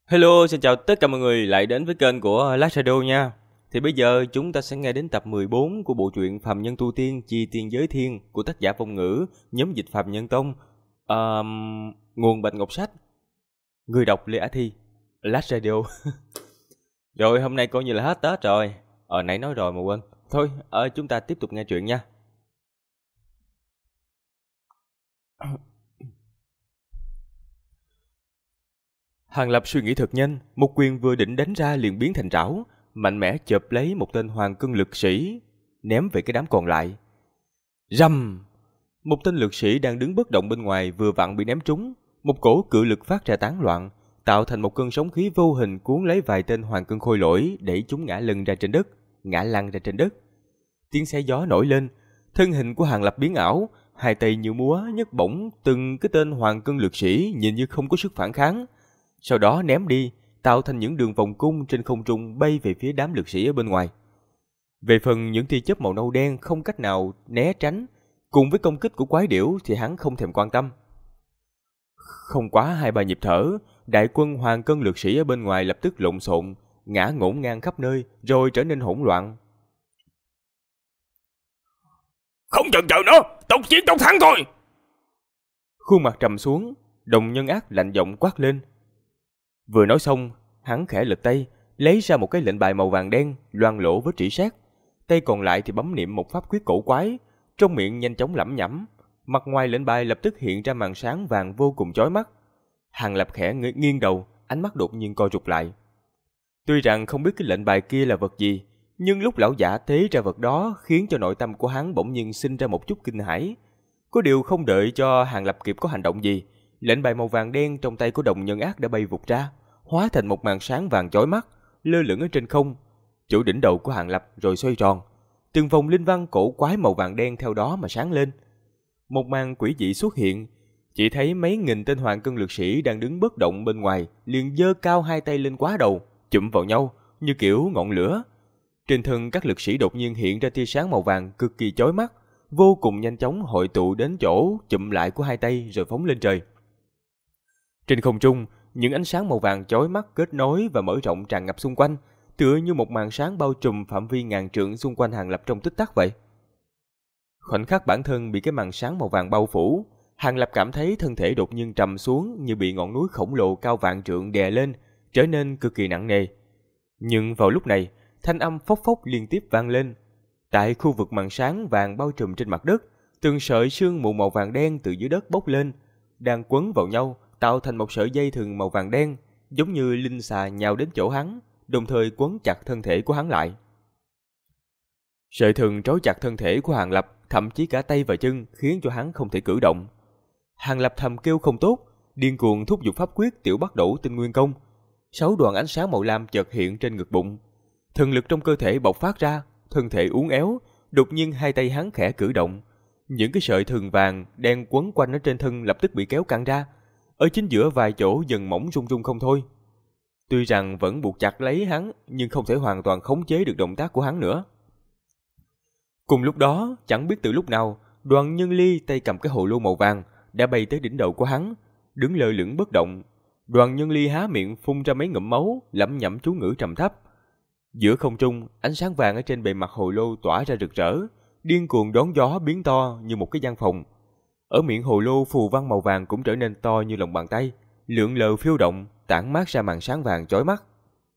Hello, xin chào tất cả mọi người lại đến với kênh của Last Shadow nha. Thì bây giờ chúng ta sẽ nghe đến tập 14 của bộ truyện Phàm Nhân Tu Tiên Chi Tiên Giới Thiên của tác giả Phong Ngữ, nhóm dịch Phàm Nhân Tông, nguồn Bạch Ngọc Sách, người đọc Lê Á Thi, Last Shadow. Rồi hôm nay coi như là hết Tết rồi. Nãy nói rồi mà quên. Thôi, chúng ta tiếp tục nghe chuyện nha. Hàng Lập suy nghĩ thật nhanh, một quyền vừa định đánh ra liền biến thành trảo, mạnh mẽ chộp lấy một tên hoàng cân lực sĩ, ném về cái đám còn lại. Rầm! Một tên lực sĩ đang đứng bất động bên ngoài vừa vặn bị ném trúng, một cổ cự lực phát ra tán loạn, tạo thành một cơn sóng khí vô hình cuốn lấy vài tên hoàng cân khôi lỗi để chúng ngã lăn ra trên đất. Tiếng xé gió nổi lên, thân hình của Hàng Lập biến ảo, hai tay như múa nhấc bổng từng cái tên hoàng cân lực sĩ nhìn như không có sức phản kháng. Sau đó ném đi, tạo thành những đường vòng cung trên không trung bay về phía đám lực sĩ ở bên ngoài. Về phần những tia chớp màu nâu đen không cách nào né tránh, cùng với công kích của quái điểu thì hắn không thèm quan tâm. Không quá 2-3 nhịp thở, đại quân hoàng cân lực sĩ ở bên ngoài lập tức lộn xộn, ngã ngổn ngang khắp nơi, rồi trở nên hỗn loạn. Không chần chờ nữa, tốc chiến tốc thắng thôi. Khuôn mặt trầm xuống, Đồng Nhân Ác lạnh giọng quát lên. Vừa nói xong, hắn khẽ lật tay, lấy ra một cái lệnh bài màu vàng đen, loang lổ với trĩ sát. Tay còn lại thì bấm niệm một pháp quyết cổ quái, trong miệng nhanh chóng lẩm nhẩm. Mặt ngoài lệnh bài lập tức hiện ra màn sáng vàng vô cùng chói mắt. Hàng Lập khẽ nghiêng đầu, ánh mắt đột nhiên co rụt lại. Tuy rằng không biết cái lệnh bài kia là vật gì, nhưng lúc lão giả tế ra vật đó khiến cho nội tâm của hắn bỗng nhiên sinh ra một chút kinh hãi. Có điều không đợi cho Hàng Lập kịp có hành động gì, lệnh bài màu vàng đen trong tay của Đồng Nhân Ác đã bay vụt ra, hóa thành một màn sáng vàng chói mắt, lơ lửng ở trên không, chỗ đỉnh đầu của Hàng Lập rồi xoay tròn. Từng vòng linh văn cổ quái màu vàng đen theo đó mà sáng lên. Một màn quỷ dị xuất hiện, chỉ thấy mấy nghìn tên hoàng cân lực sĩ đang đứng bất động bên ngoài, liền giơ cao hai tay lên quá đầu, chụm vào nhau như kiểu ngọn lửa. Trên thân các lực sĩ đột nhiên hiện ra tia sáng màu vàng cực kỳ chói mắt, vô cùng nhanh chóng hội tụ đến chỗ chụm lại của hai tay rồi phóng lên trời. Trên không trung, những ánh sáng màu vàng chói mắt kết nối và mở rộng tràn ngập xung quanh, tựa như một màn sáng bao trùm phạm vi ngàn trượng xung quanh Hàng Lập trong tích tắc vậy. Khoảnh khắc bản thân bị cái màn sáng màu vàng bao phủ, Hàng Lập cảm thấy thân thể đột nhiên trầm xuống như bị ngọn núi khổng lồ cao vạn trượng đè lên, trở nên cực kỳ nặng nề. Nhưng vào lúc này, thanh âm phốc phốc liên tiếp vang lên. Tại khu vực màn sáng vàng bao trùm trên mặt đất, từng sợi sương mù màu vàng đen từ dưới đất bốc lên, đang quấn vào nhau, tạo thành một sợi dây thừng màu vàng đen, giống như linh xà nhào đến chỗ hắn, đồng thời quấn chặt thân thể của hắn lại. Sợi thừng trói chặt thân thể của Hàng Lập, thậm chí cả tay và chân, khiến cho hắn không thể cử động. Hàng Lập thầm kêu không tốt, điên cuồng thúc giục pháp quyết Tiểu Bắc Đẩu Tinh Nguyên Công. 6 đoàn ánh sáng màu lam chợt hiện trên ngực bụng, thần lực trong cơ thể bộc phát ra, thân thể uốn éo, đột nhiên hai tay hắn khẽ cử động, những cái sợi thừng vàng đen quấn quanh ở trên thân lập tức bị kéo căng ra, ở chính giữa vài chỗ dần mỏng rung rung không thôi. Tuy rằng vẫn buộc chặt lấy hắn, nhưng không thể hoàn toàn khống chế được động tác của hắn nữa. Cùng lúc đó, chẳng biết từ lúc nào, Đoàn Nhân Ly tay cầm cái hồ lô màu vàng đã bay tới đỉnh đầu của hắn, đứng lơ lửng bất động. Đoàn Nhân Ly há miệng phun ra mấy ngụm máu, lẩm nhẩm chú ngữ trầm thấp. Giữa không trung, ánh sáng vàng ở trên bề mặt hồ lô tỏa ra rực rỡ, điên cuồng đón gió biến to như một cái gian phòng. Ở miệng hồ lô phù văn màu vàng cũng trở nên to như lòng bàn tay, lượn lờ phiêu động, tản mát ra màn sáng vàng chói mắt.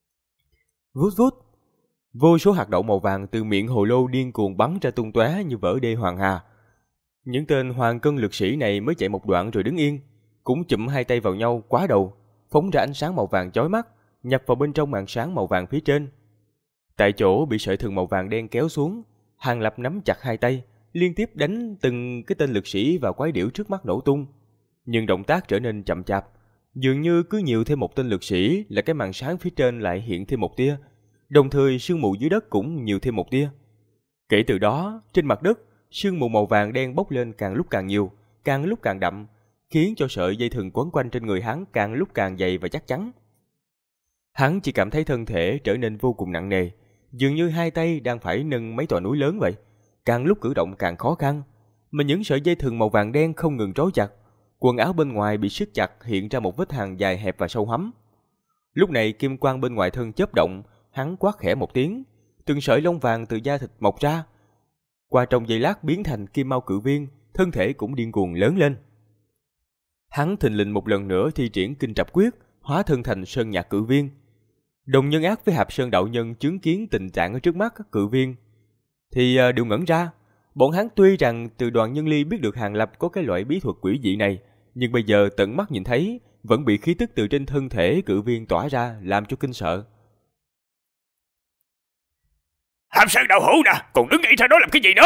Vút vút, vô số hạt đậu màu vàng từ miệng hồ lô điên cuồng bắn ra tung tóe như vỡ đê hoàng hà. Những tên hoàng cân lực sĩ này mới chạy một đoạn rồi đứng yên, cũng chụm hai tay vào nhau quá đầu, phóng ra ánh sáng màu vàng chói mắt, nhập vào bên trong màn sáng màu vàng phía trên. Tại chỗ bị sợi thừng màu vàng đen kéo xuống, Hàng Lập nắm chặt hai tay, liên tiếp đánh từng cái tên lực sĩ và quái điểu trước mắt nổ tung. Nhưng động tác trở nên chậm chạp, dường như cứ nhiều thêm một tên lực sĩ là cái màn sáng phía trên lại hiện thêm một tia, đồng thời sương mù dưới đất cũng nhiều thêm một tia. Kể từ đó, trên mặt đất, sương mù màu vàng đen bốc lên càng lúc càng nhiều, càng lúc càng đậm, khiến cho sợi dây thừng quấn quanh trên người hắn càng lúc càng dày và chắc chắn. Hắn chỉ cảm thấy thân thể trở nên vô cùng nặng nề, dường như hai tay đang phải nâng mấy tòa núi lớn vậy, càng lúc cử động càng khó khăn, mà những sợi dây thừng màu vàng đen không ngừng trói chặt, quần áo bên ngoài bị siết chặt hiện ra một vết hằn dài hẹp và sâu hắm. Lúc này kim quang bên ngoài thân chớp động, hắn quát khẽ một tiếng, từng sợi lông vàng từ da thịt mọc ra. Qua trong giây lát biến thành kim mao cự viên, thân thể cũng điên cuồng lớn lên. Hắn thình lình một lần nữa thi triển kinh trập quyết, hóa thân thành sơn nhạc cự viên. Đồng Nhân Ác với Hạp Sơn đạo nhân chứng kiến tình trạng ở trước mắt các cự viên thì đều ngẩn ra. Bọn hắn tuy rằng từ Đoàn Nhân Ly biết được Hàng Lập có cái loại bí thuật quỷ dị này, nhưng bây giờ tận mắt nhìn thấy vẫn bị khí tức từ trên thân thể cự viên tỏa ra làm cho kinh sợ. Hạp Sơn đạo hữu nè, còn đứng ngay ra đó làm cái gì nữa?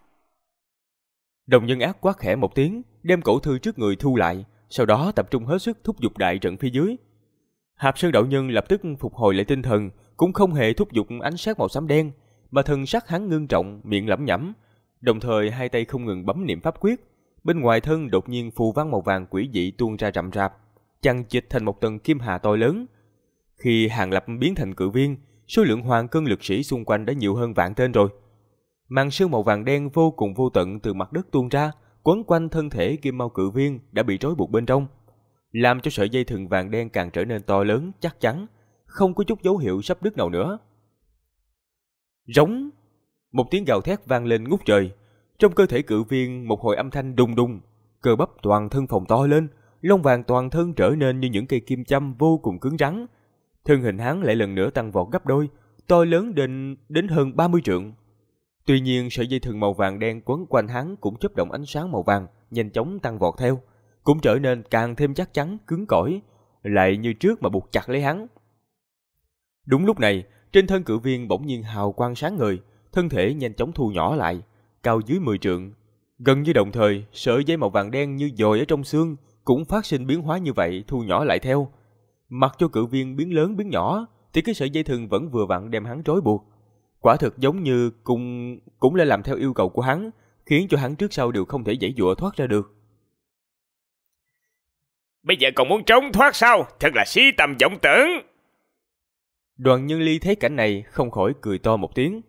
Đồng Nhân Ác quát khẽ một tiếng, đem cổ thư trước người thu lại, sau đó tập trung hết sức thúc giục đại trận phía dưới. Hạp Sơn đạo nhân lập tức phục hồi lại tinh thần, cũng không hề thúc giục ánh sáng màu xám đen, mà thần sắc hắn ngưng trọng, miệng lẩm nhẩm, đồng thời hai tay không ngừng bấm niệm pháp quyết. Bên ngoài thân đột nhiên phù văn màu vàng quỷ dị tuôn ra rậm rạp, chằng chịt thành một tầng kim hà to lớn. Khi Hàng Lập biến thành cự viên, số lượng hoàng cân lực sĩ xung quanh đã nhiều hơn vạn tên rồi. Màn sương màu vàng đen vô cùng vô tận từ mặt đất tuôn ra, quấn quanh thân thể kim mao cự viên đã bị trói buộc bên trong, làm cho sợi dây thừng vàng đen càng trở nên to lớn, chắc chắn, không có chút dấu hiệu sắp đứt nào nữa. Rống! Một tiếng gào thét vang lên ngút trời. Trong cơ thể cự viên một hồi âm thanh đùng đùng, cơ bắp toàn thân phồng to lên, lông vàng toàn thân trở nên như những cây kim châm vô cùng cứng rắn. Thân hình hắn lại lần nữa tăng vọt gấp đôi, to lớn đến hơn 30 trượng. Tuy nhiên sợi dây thừng màu vàng đen quấn quanh hắn cũng chớp động ánh sáng màu vàng, nhanh chóng tăng vọt theo, cũng trở nên càng thêm chắc chắn, cứng cỏi, lại như trước mà buộc chặt lấy hắn. Đúng lúc này, trên thân cự viên bỗng nhiên hào quang sáng ngời, thân thể nhanh chóng thu nhỏ lại, cao dưới 10 trượng. Gần như đồng thời, sợi dây màu vàng đen như dồi ở trong xương cũng phát sinh biến hóa như vậy, thu nhỏ lại theo. Mặc cho cự viên biến lớn biến nhỏ, thì cái sợi dây thừng vẫn vừa vặn đem hắn trói buộc. Quả thực giống như cũng là làm theo yêu cầu của hắn, khiến cho hắn trước sau đều không thể giãy giụa thoát ra được. Bây giờ còn muốn trốn thoát sao? Thật là si tầm vọng tưởng. Đoàn Nhân Ly thấy cảnh này không khỏi cười to một tiếng.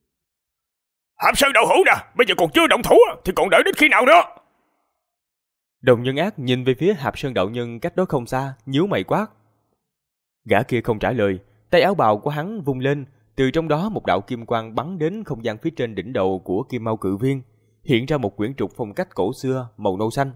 Hạp Sơn đạo hữu nè, bây giờ còn chưa động thủ thì còn đợi đến khi nào nữa? Đồng Nhân Ác nhìn về phía Hạp Sơn đạo nhân cách đó không xa, nhíu mày quát. Gã kia không trả lời, tay áo bào của hắn vung lên, từ trong đó một đạo kim quang bắn đến không gian phía trên đỉnh đầu của kim mao cự viên, hiện ra một quyển trục phong cách cổ xưa màu nâu xanh.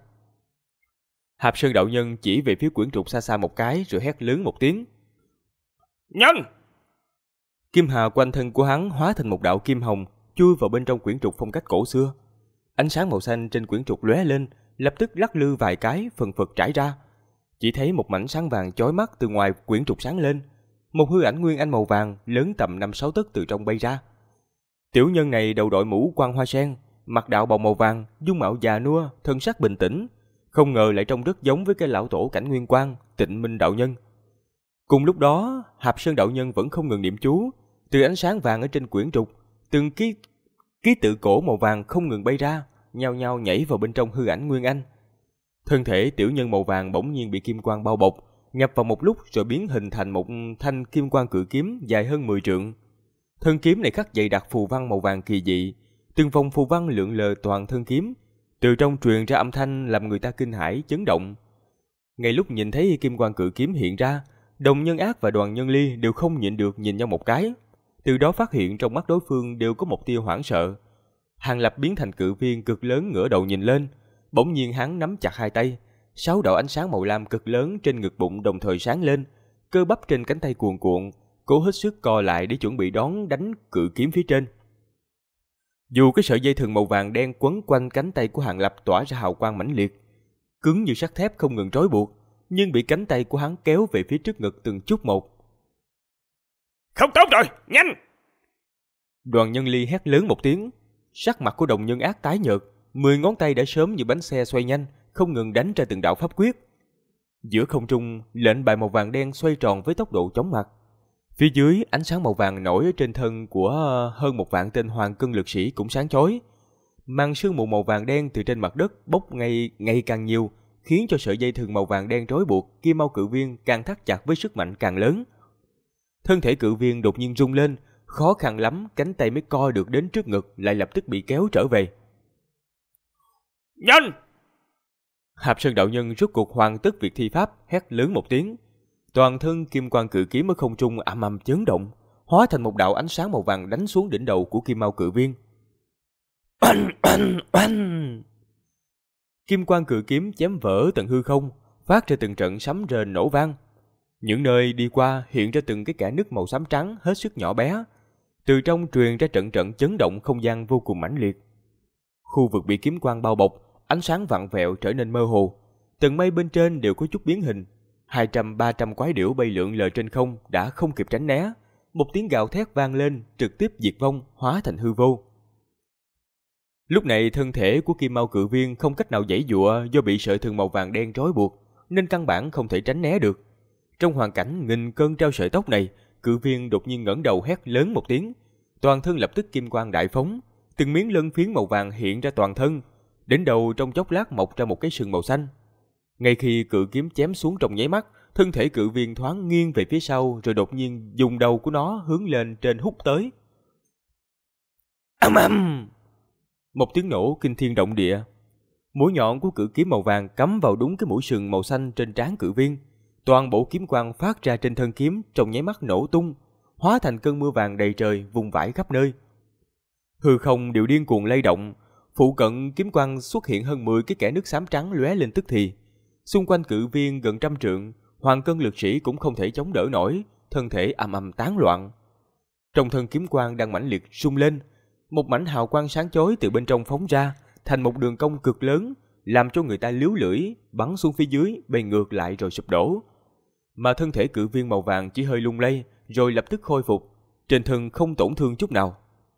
Hạp Sơn đạo nhân chỉ về phía quyển trục xa xa một cái rồi hét lớn một tiếng. Nhanh! Kim hà quanh thân của hắn hóa thành một đạo kim hồng, chui vào bên trong quyển trục phong cách cổ xưa. Ánh sáng màu xanh trên quyển trục lóe lên, lập tức lắc lư vài cái, phần phật trải ra. Chỉ thấy một mảnh sáng vàng chói mắt từ ngoài quyển trục sáng lên, một hư ảnh nguyên anh màu vàng lớn tầm 5-6 tấc từ trong bay ra. Tiểu nhân này đầu đội mũ quan hoa sen, mặc đạo bào màu vàng, dung mạo già nua, thân sắc bình tĩnh, không ngờ lại trông rất giống với cái lão tổ Cảnh Nguyên Quang, Tịnh Minh đạo nhân. Cùng lúc đó, Hạp Sơn đạo nhân vẫn không ngừng niệm chú, từ ánh sáng vàng ở trên quyển trục, từng ký tự cổ màu vàng không ngừng bay ra, nhao nhao nhảy vào bên trong hư ảnh Nguyên Anh. Thân thể tiểu nhân màu vàng bỗng nhiên bị kim quang bao bọc, nhập vào một lúc rồi biến hình thành một thanh kim quang cự kiếm dài hơn 10 trượng. Thân kiếm này khắc dày đặc phù văn màu vàng kỳ dị, từng vòng phù văn lượn lờ toàn thân kiếm, từ trong truyền ra âm thanh làm người ta kinh hãi chấn động. Ngay lúc nhìn thấy kim quang cự kiếm hiện ra, Đồng Nhân Ác và Đoàn Nhân Ly đều không nhịn được nhìn nhau một cái, từ đó phát hiện trong mắt đối phương đều có một tia hoảng sợ. Hàng Lập biến thành cự viên cực lớn ngửa đầu nhìn lên, bỗng nhiên hắn nắm chặt hai tay, 6 đạo ánh sáng màu lam cực lớn trên ngực bụng đồng thời sáng lên, cơ bắp trên cánh tay cuồn cuộn, cố hết sức co lại để chuẩn bị đón đánh cự kiếm phía trên. Dù cái sợi dây thừng màu vàng đen quấn quanh cánh tay của Hàng Lập tỏa ra hào quang mãnh liệt, cứng như sắt thép không ngừng trói buộc, nhưng bị cánh tay của hắn kéo về phía trước ngực từng chút một. Không tốt rồi, nhanh! Đoàn Nhân Ly hét lớn một tiếng, sắc mặt của Đồng Nhân Ác tái nhợt, 10 ngón tay đã sớm như bánh xe xoay nhanh, không ngừng đánh ra từng đạo pháp quyết. Giữa không trung, lệnh bài màu vàng đen xoay tròn với tốc độ chóng mặt. Phía dưới, ánh sáng màu vàng nổi ở trên thân của hơn 1 vạn tên hoàng cân lực sĩ cũng sáng chói. Màn sương mù màu vàng đen từ trên mặt đất bốc ngày càng nhiều, khiến cho sợi dây thừng màu vàng đen trói buộc Kim Mao cự viên càng thắt chặt với sức mạnh càng lớn. Thân thể cự viên đột nhiên rung lên, khó khăn lắm cánh tay mới co được đến trước ngực lại lập tức bị kéo trở về. Nhanh! Hạp Sơn đạo nhân rút cuộc hoàn tất việc thi pháp, hét lớn một tiếng. Toàn thân kim quang cự kiếm ở không trung ầm ầm chấn động, hóa thành một đạo ánh sáng màu vàng đánh xuống đỉnh đầu của Kim Mao Cự Viên. Oanh, oanh, oanh. Kim quang cự kiếm chém vỡ tận hư không, phát ra từng trận sấm rền nổ vang. Những nơi đi qua hiện ra từng cái kẽ nứt màu xám trắng hết sức nhỏ bé. Từ trong truyền ra trận trận chấn động không gian vô cùng mãnh liệt. Khu vực bị kiếm quang bao bọc, ánh sáng vặn vẹo trở nên mơ hồ. Tầng mây bên trên đều có chút biến hình. 200-300 quái điểu bay lượn lờ trên không đã không kịp tránh né. Một tiếng gào thét vang lên, trực tiếp diệt vong, hóa thành hư vô. Lúc này thân thể của Kim Mao Cự Viên không cách nào giãy giụa do bị sợi thừng màu vàng đen trói buộc, nên căn bản không thể tránh né được. Trong hoàn cảnh nghìn cơn trao sợi tóc này, Cự Viên đột nhiên ngẩng đầu hét lớn một tiếng, toàn thân lập tức kim quang đại phóng, từng miếng lân phiến màu vàng hiện ra toàn thân, đến đầu trong chốc lát mọc ra một cái sừng màu xanh. Ngay khi cự kiếm chém xuống trong nháy mắt, thân thể Cự Viên thoáng nghiêng về phía sau, rồi đột nhiên dùng đầu của nó hướng lên trên hút tới. Ầm ầm! Một tiếng nổ kinh thiên động địa. Mũi nhọn của cự kiếm màu vàng cắm vào đúng cái mũi sừng màu xanh trên trán Cự Viên. Toàn bộ kiếm quang phát ra trên thân kiếm trong nháy mắt nổ tung, hóa thành cơn mưa vàng đầy trời vung vãi khắp nơi. Hư không đều điên cuồng lay động, phụ cận kiếm quang xuất hiện hơn 10 cái kẽ nước xám trắng lóe lên tức thì. Xung quanh Cự Viên gần trăm trượng, hoàng cân lực sĩ cũng không thể chống đỡ nổi, thân thể ầm ầm tán loạn. Trong thân kiếm quang đang mãnh liệt rung lên, một mảnh hào quang sáng chói từ bên trong phóng ra, thành một đường cong cực lớn, làm cho người ta líu lưỡi, bắn xuống phía dưới, bay ngược lại rồi sụp đổ. Mà thân thể Cự Viên màu vàng chỉ hơi lung lay, rồi lập tức khôi phục, trên thân không tổn thương chút nào.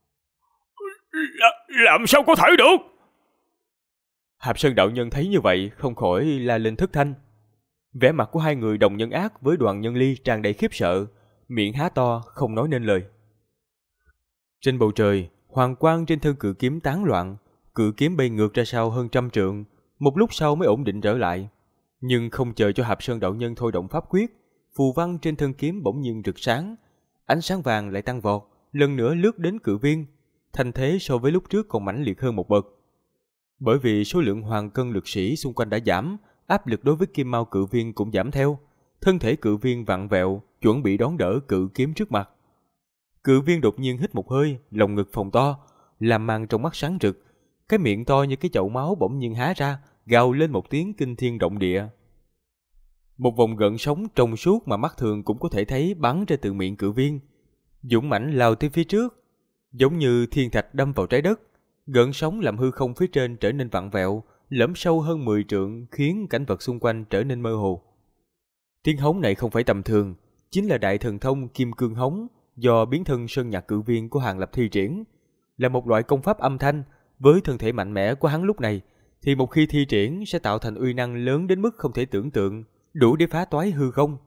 Làm sao có thể được? Hạp Sơn đạo nhân thấy như vậy, không khỏi la lên thất thanh. Vẻ mặt của hai người Đồng Nhân Ác với Đoàn Nhân Ly tràn đầy khiếp sợ, miệng há to không nói nên lời. Trên bầu trời, hoàng quang trên thân cự kiếm tán loạn, cự kiếm bay ngược ra sau hơn trăm trượng, một lúc sau mới ổn định trở lại. Nhưng không chờ cho Hạp Sơn đạo nhân thôi động pháp quyết, phù văn trên thân kiếm bỗng nhiên rực sáng, ánh sáng vàng lại tăng vọt, lần nữa lướt đến Cự Viên, thành thế so với lúc trước còn mãnh liệt hơn một bậc. Bởi vì số lượng hoàng cân lực sĩ xung quanh đã giảm, áp lực đối với Kim Mao Cự Viên cũng giảm theo, thân thể Cự Viên vặn vẹo, chuẩn bị đón đỡ cự kiếm trước mặt. Cự Viên đột nhiên hít một hơi, lồng ngực phồng to, làm màn trong mắt sáng rực, cái miệng to như cái chậu máu bỗng nhiên há ra, gào lên một tiếng kinh thiên động địa. Một vòng gợn sóng trong suốt mà mắt thường cũng có thể thấy bắn ra từ miệng Cự Viên, dũng mãnh lao tới phía trước, giống như thiên thạch đâm vào trái đất. Gợn sóng làm hư không phía trên trở nên vặn vẹo, lõm sâu hơn 10 trượng, khiến cảnh vật xung quanh trở nên mơ hồ. Tiếng hống này không phải tầm thường, chính là đại thần thông Kim Cương Hống do biến thân Sơn Nhạc Cự Viên của Hàng Lập thi triển, là một loại công pháp âm thanh. Với thân thể mạnh mẽ của hắn lúc này, thì một khi thi triển sẽ tạo thành uy năng lớn đến mức không thể tưởng tượng, đủ để phá toái hư không.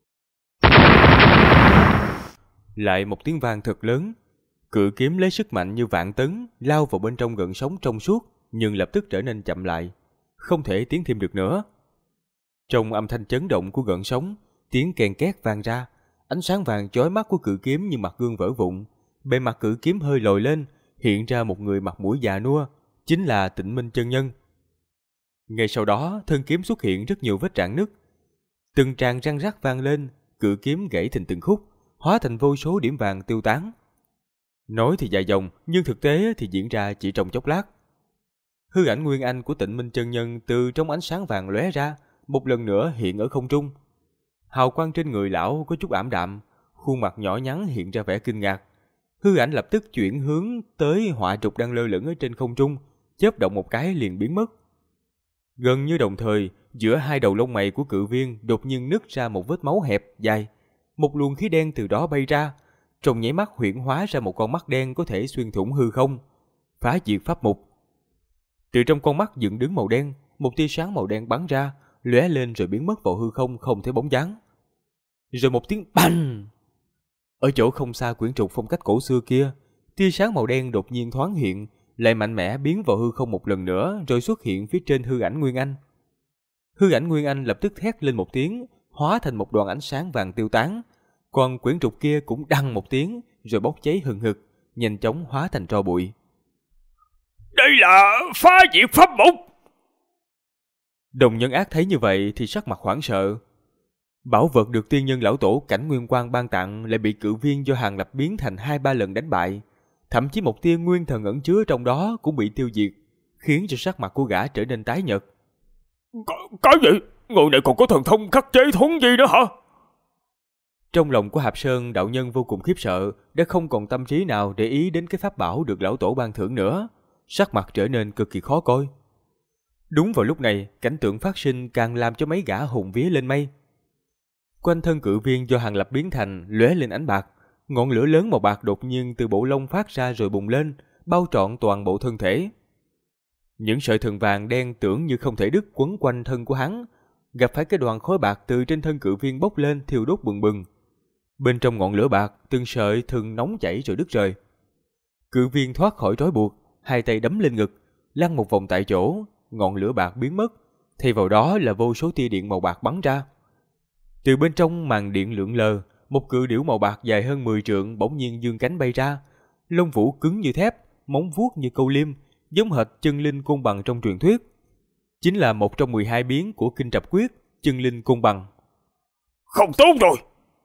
Lại một tiếng vang thật lớn, cự kiếm lấy sức mạnh như vạn tấn lao vào bên trong gợn sóng trong suốt, nhưng lập tức trở nên chậm lại, không thể tiến thêm được nữa. Trong âm thanh chấn động của gợn sóng, tiếng kèn két vang ra, ánh sáng vàng chói mắt của cự kiếm như mặt gương vỡ vụn, bề mặt cự kiếm hơi lồi lên, hiện ra một người mặt mũi già nua, chính là Tịnh Minh chân nhân. Ngay sau đó, thân kiếm xuất hiện rất nhiều vết rạn nứt, từng tràng răng rắc vang lên, cự kiếm gãy thành từng khúc, hóa thành vô số điểm vàng tiêu tán. Nói thì dài dòng, nhưng thực tế thì diễn ra chỉ trong chốc lát. Hư ảnh nguyên anh của Tịnh Minh chân nhân từ trong ánh sáng vàng lóe ra, một lần nữa hiện ở không trung. Hào quang trên người lão có chút ảm đạm, khuôn mặt nhỏ nhắn hiện ra vẻ kinh ngạc. Hư ảnh lập tức chuyển hướng tới họa trục đang lơ lửng ở trên không trung, chớp động một cái liền biến mất. Gần như đồng thời, giữa hai đầu lông mày của Cự Viên đột nhiên nứt ra một vết máu hẹp dài, một luồng khí đen từ đó bay ra, trong nháy mắt huyễn hóa ra một con mắt đen có thể xuyên thủng hư không, phá diệt pháp mục. Từ trong con mắt dựng đứng màu đen, một tia sáng màu đen bắn ra, lóe lên rồi biến mất vào hư không không thấy bóng dáng. Rồi một tiếng bành! Ở chỗ không xa quyển trục phong cách cổ xưa kia, tia sáng màu đen đột nhiên thoáng hiện, lại mạnh mẽ biến vào hư không một lần nữa, rồi xuất hiện phía trên hư ảnh Nguyên Anh. Hư ảnh Nguyên Anh lập tức thét lên một tiếng, hóa thành một đoàn ánh sáng vàng tiêu tán, còn quyển trục kia cũng đăng một tiếng, rồi bốc cháy hừng hực, nhanh chóng hóa thành tro bụi. Đây là phá diệt pháp mục! Đồng Nhân Ác thấy như vậy thì sắc mặt hoảng sợ. Bảo vật được tiên nhân lão tổ Cảnh Nguyên Quang ban tặng lại bị cự viên do Hàn Lập biến thành 2-3 lần đánh bại. Thậm chí một tia nguyên thần ẩn chứa trong đó cũng bị tiêu diệt, khiến cho sắc mặt của gã trở nên tái nhợt. Cái gì? Người này còn có thần thông khắc chế thuẫn gì nữa hả? Trong lòng của Hạp Sơn đạo nhân vô cùng khiếp sợ, đã không còn tâm trí nào để ý đến cái pháp bảo được lão tổ ban thưởng nữa, sắc mặt trở nên cực kỳ khó coi. Đúng vào lúc này, cảnh tượng phát sinh càng làm cho mấy gã hồn vía lên mây. Quanh thân cự viên do Hàn Lập biến thành lóe lên ánh bạc, ngọn lửa lớn màu bạc đột nhiên từ bộ lông phát ra rồi bùng lên, bao trọn toàn bộ thân thể. Những sợi thần vàng đen tưởng như không thể đứt quấn quanh thân của hắn, gặp phải cái đoàn khói bạc từ trên thân cự viên bốc lên thiêu đốt bừng bừng. Bên trong ngọn lửa bạc, từng sợi thường nóng chảy rồi đứt rời. Cự viên thoát khỏi trói buộc, hai tay đấm lên ngực, lăn một vòng tại chỗ, ngọn lửa bạc biến mất, thay vào đó là vô số tia điện màu bạc bắn ra. Từ bên trong màn điện lượn lờ, một cự điểu màu bạc dài hơn 10 trượng bỗng nhiên giương cánh bay ra, lông vũ cứng như thép, móng vuốt như câu liêm, giống hệt chân linh côn bằng trong truyền thuyết. Chính là một trong 12 biến của kinh trập quyết, chân linh côn bằng. Không tốt rồi!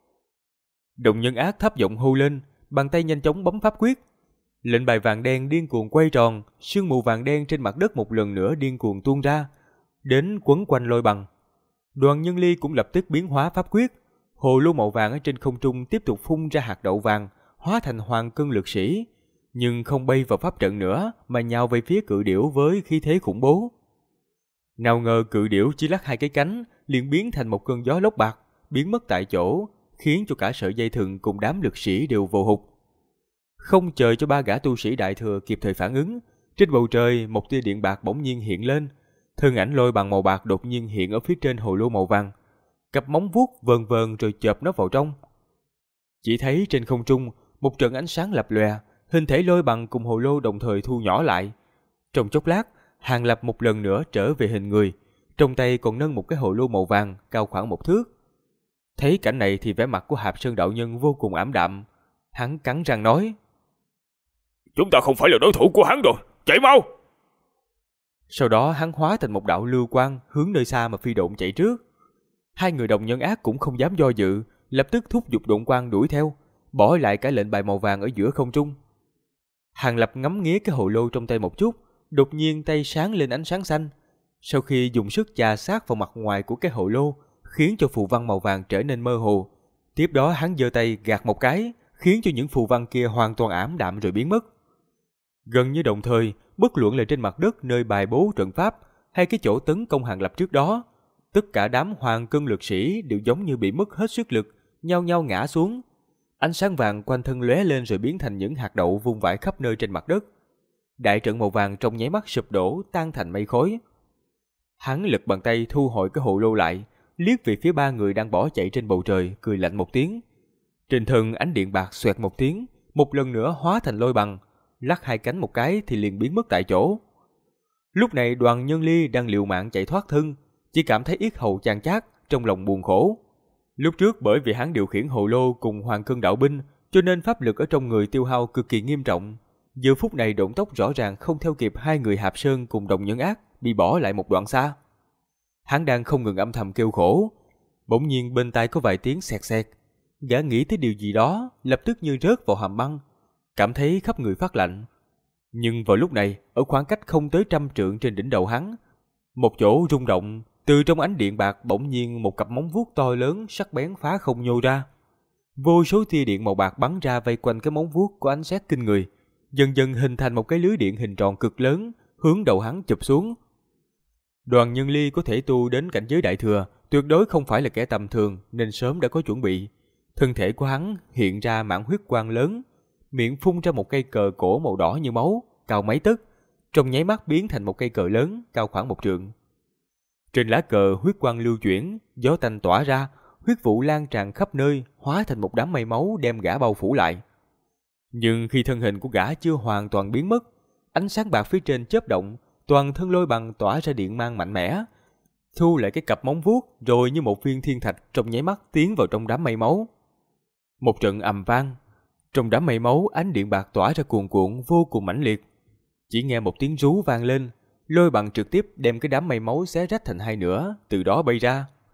Động nhân ác thấp giọng hô lên, bàn tay nhanh chóng bấm pháp quyết. Lệnh bài vàng đen điên cuồng quay tròn, sương mù vàng đen trên mặt đất một lần nữa điên cuồng tuôn ra, đến quấn quanh Lôi Bằng. Đoàn Nhân Ly cũng lập tức biến hóa pháp quyết, hồ lô màu vàng ở trên không trung tiếp tục phun ra hạt đậu vàng, hóa thành hoàng cân lực sĩ, nhưng không bay vào pháp trận nữa mà nhào về phía cự điểu với khí thế khủng bố. Nào ngờ cự điểu chỉ lắc hai cái cánh, liền biến thành một cơn gió lốc bạc, biến mất tại chỗ, khiến cho cả sợi dây thừng cùng đám lực sĩ đều vô hụt. Không chờ cho ba gã tu sĩ đại thừa kịp thời phản ứng, trên bầu trời một tia điện bạc bỗng nhiên hiện lên, thân ảnh Lôi Bằng màu bạc đột nhiên hiện ở phía trên hồ lô màu vàng, cặp móng vuốt vờn vờn rồi chộp nó vào trong. Chỉ thấy trên không trung một trận ánh sáng lập lòe, hình thể Lôi Bằng cùng hồ lô đồng thời thu nhỏ lại. Trong chốc lát, Hàn Lập một lần nữa trở về hình người, trong tay còn nâng một cái hồ lô màu vàng cao khoảng 1 thước. Thấy cảnh này thì vẻ mặt của Hạp Sơn đạo nhân vô cùng ảm đạm. Hắn cắn răng nói: Chúng ta không phải là đối thủ của hắn rồi, chạy mau! Sau đó hắn hóa thành một đạo lưu quang hướng nơi xa mà phi độn chạy trước. Hai người đồng nhân ác cũng không dám do dự, lập tức thúc giục độn quang đuổi theo, bỏ lại cả lệnh bài màu vàng ở giữa không trung. Hàn Lập ngắm nghía cái hồ lô trong tay một chút, đột nhiên tay sáng lên ánh sáng xanh. Sau khi dùng sức chà sát vào mặt ngoài của cái hồ lô, khiến cho phù văn màu vàng trở nên mơ hồ. Tiếp đó hắn giơ tay gạt một cái, khiến cho những phù văn kia hoàn toàn ảm đạm rồi biến mất. Gần như đồng thời, bất luận là trên mặt đất nơi bài bố trận pháp hay cái chỗ tấn công Hàn Lập trước đó, tất cả đám hoàng cân lực sĩ đều giống như bị mất hết sức lực, nhao nhao ngã xuống. Ánh sáng vàng quanh thân lóe lên rồi biến thành những hạt đậu vung vãi khắp nơi trên mặt đất. Đại trận màu vàng trong nháy mắt sụp đổ, tan thành mây khói. Hắn lật bàn tay thu hồi cái hồ lô lại, liếc về phía ba người đang bỏ chạy trên bầu trời, cười lạnh một tiếng. Trên thân ánh điện bạc xoẹt một tiếng, một lần nữa hóa thành Lôi Bằng, lắc hai cánh một cái thì liền biến mất tại chỗ. Lúc này Đoàn Nhân Ly đang liều mạng chạy thoát thân, chỉ cảm thấy yết hầu chan chát, trong lòng buồn khổ. Lúc trước bởi vì hắn điều khiển hồ lô cùng hoàng cân đạo binh, cho nên pháp lực ở trong người tiêu hao cực kỳ nghiêm trọng. Giờ phút này độn tốc rõ ràng không theo kịp hai người Hạp Sơn cùng đồng nhân ác, bị bỏ lại một đoạn xa. Hắn đang không ngừng âm thầm kêu khổ, bỗng nhiên bên tai có vài tiếng xẹt xẹt. Gã nghĩ tới điều gì đó, lập tức như rớt vào hầm băng, cảm thấy khắp người phát lạnh. Nhưng vào lúc này, ở khoảng cách không tới 100 trượng trên đỉnh đầu hắn, một chỗ rung động, từ trong ánh điện bạc bỗng nhiên một cặp móng vuốt to lớn sắc bén phá không nhô ra. Vô số tia điện màu bạc bắn ra vây quanh cái móng vuốt của ánh sét kinh người, dần dần hình thành một cái lưới điện hình tròn cực lớn, hướng đầu hắn chụp xuống. Đoàn Nhân Ly có thể tu đến cảnh giới đại thừa, tuyệt đối không phải là kẻ tầm thường nên sớm đã có chuẩn bị. Thân thể của hắn hiện ra mảng huyết quang lớn, miệng phun ra một cây cờ cổ màu đỏ như máu, cao mấy tấc, trong nháy mắt biến thành một cây cờ lớn, cao khoảng 1 trượng. Trên lá cờ huyết quang lưu chuyển, gió tanh tỏa ra, huyết vụ lan tràn khắp nơi, hóa thành một đám mây máu đem gã bao phủ lại. Nhưng khi thân hình của gã chưa hoàn toàn biến mất, ánh sáng bạc phía trên chớp động, toàn thân Lôi Bằng tỏa ra điện mang mạnh mẽ, thu lại cái cặp móng vuốt, rồi như một viên thiên thạch trong nháy mắt tiến vào trong đám mây máu. Một trận ầm vang, trong đám mây máu ánh điện bạc tỏa ra cuồn cuộn vô cùng mãnh liệt. Chỉ nghe một tiếng rú vang lên, Lôi Bằng trực tiếp đem cái đám mây máu xé rách thành hai nửa, từ đó bay ra.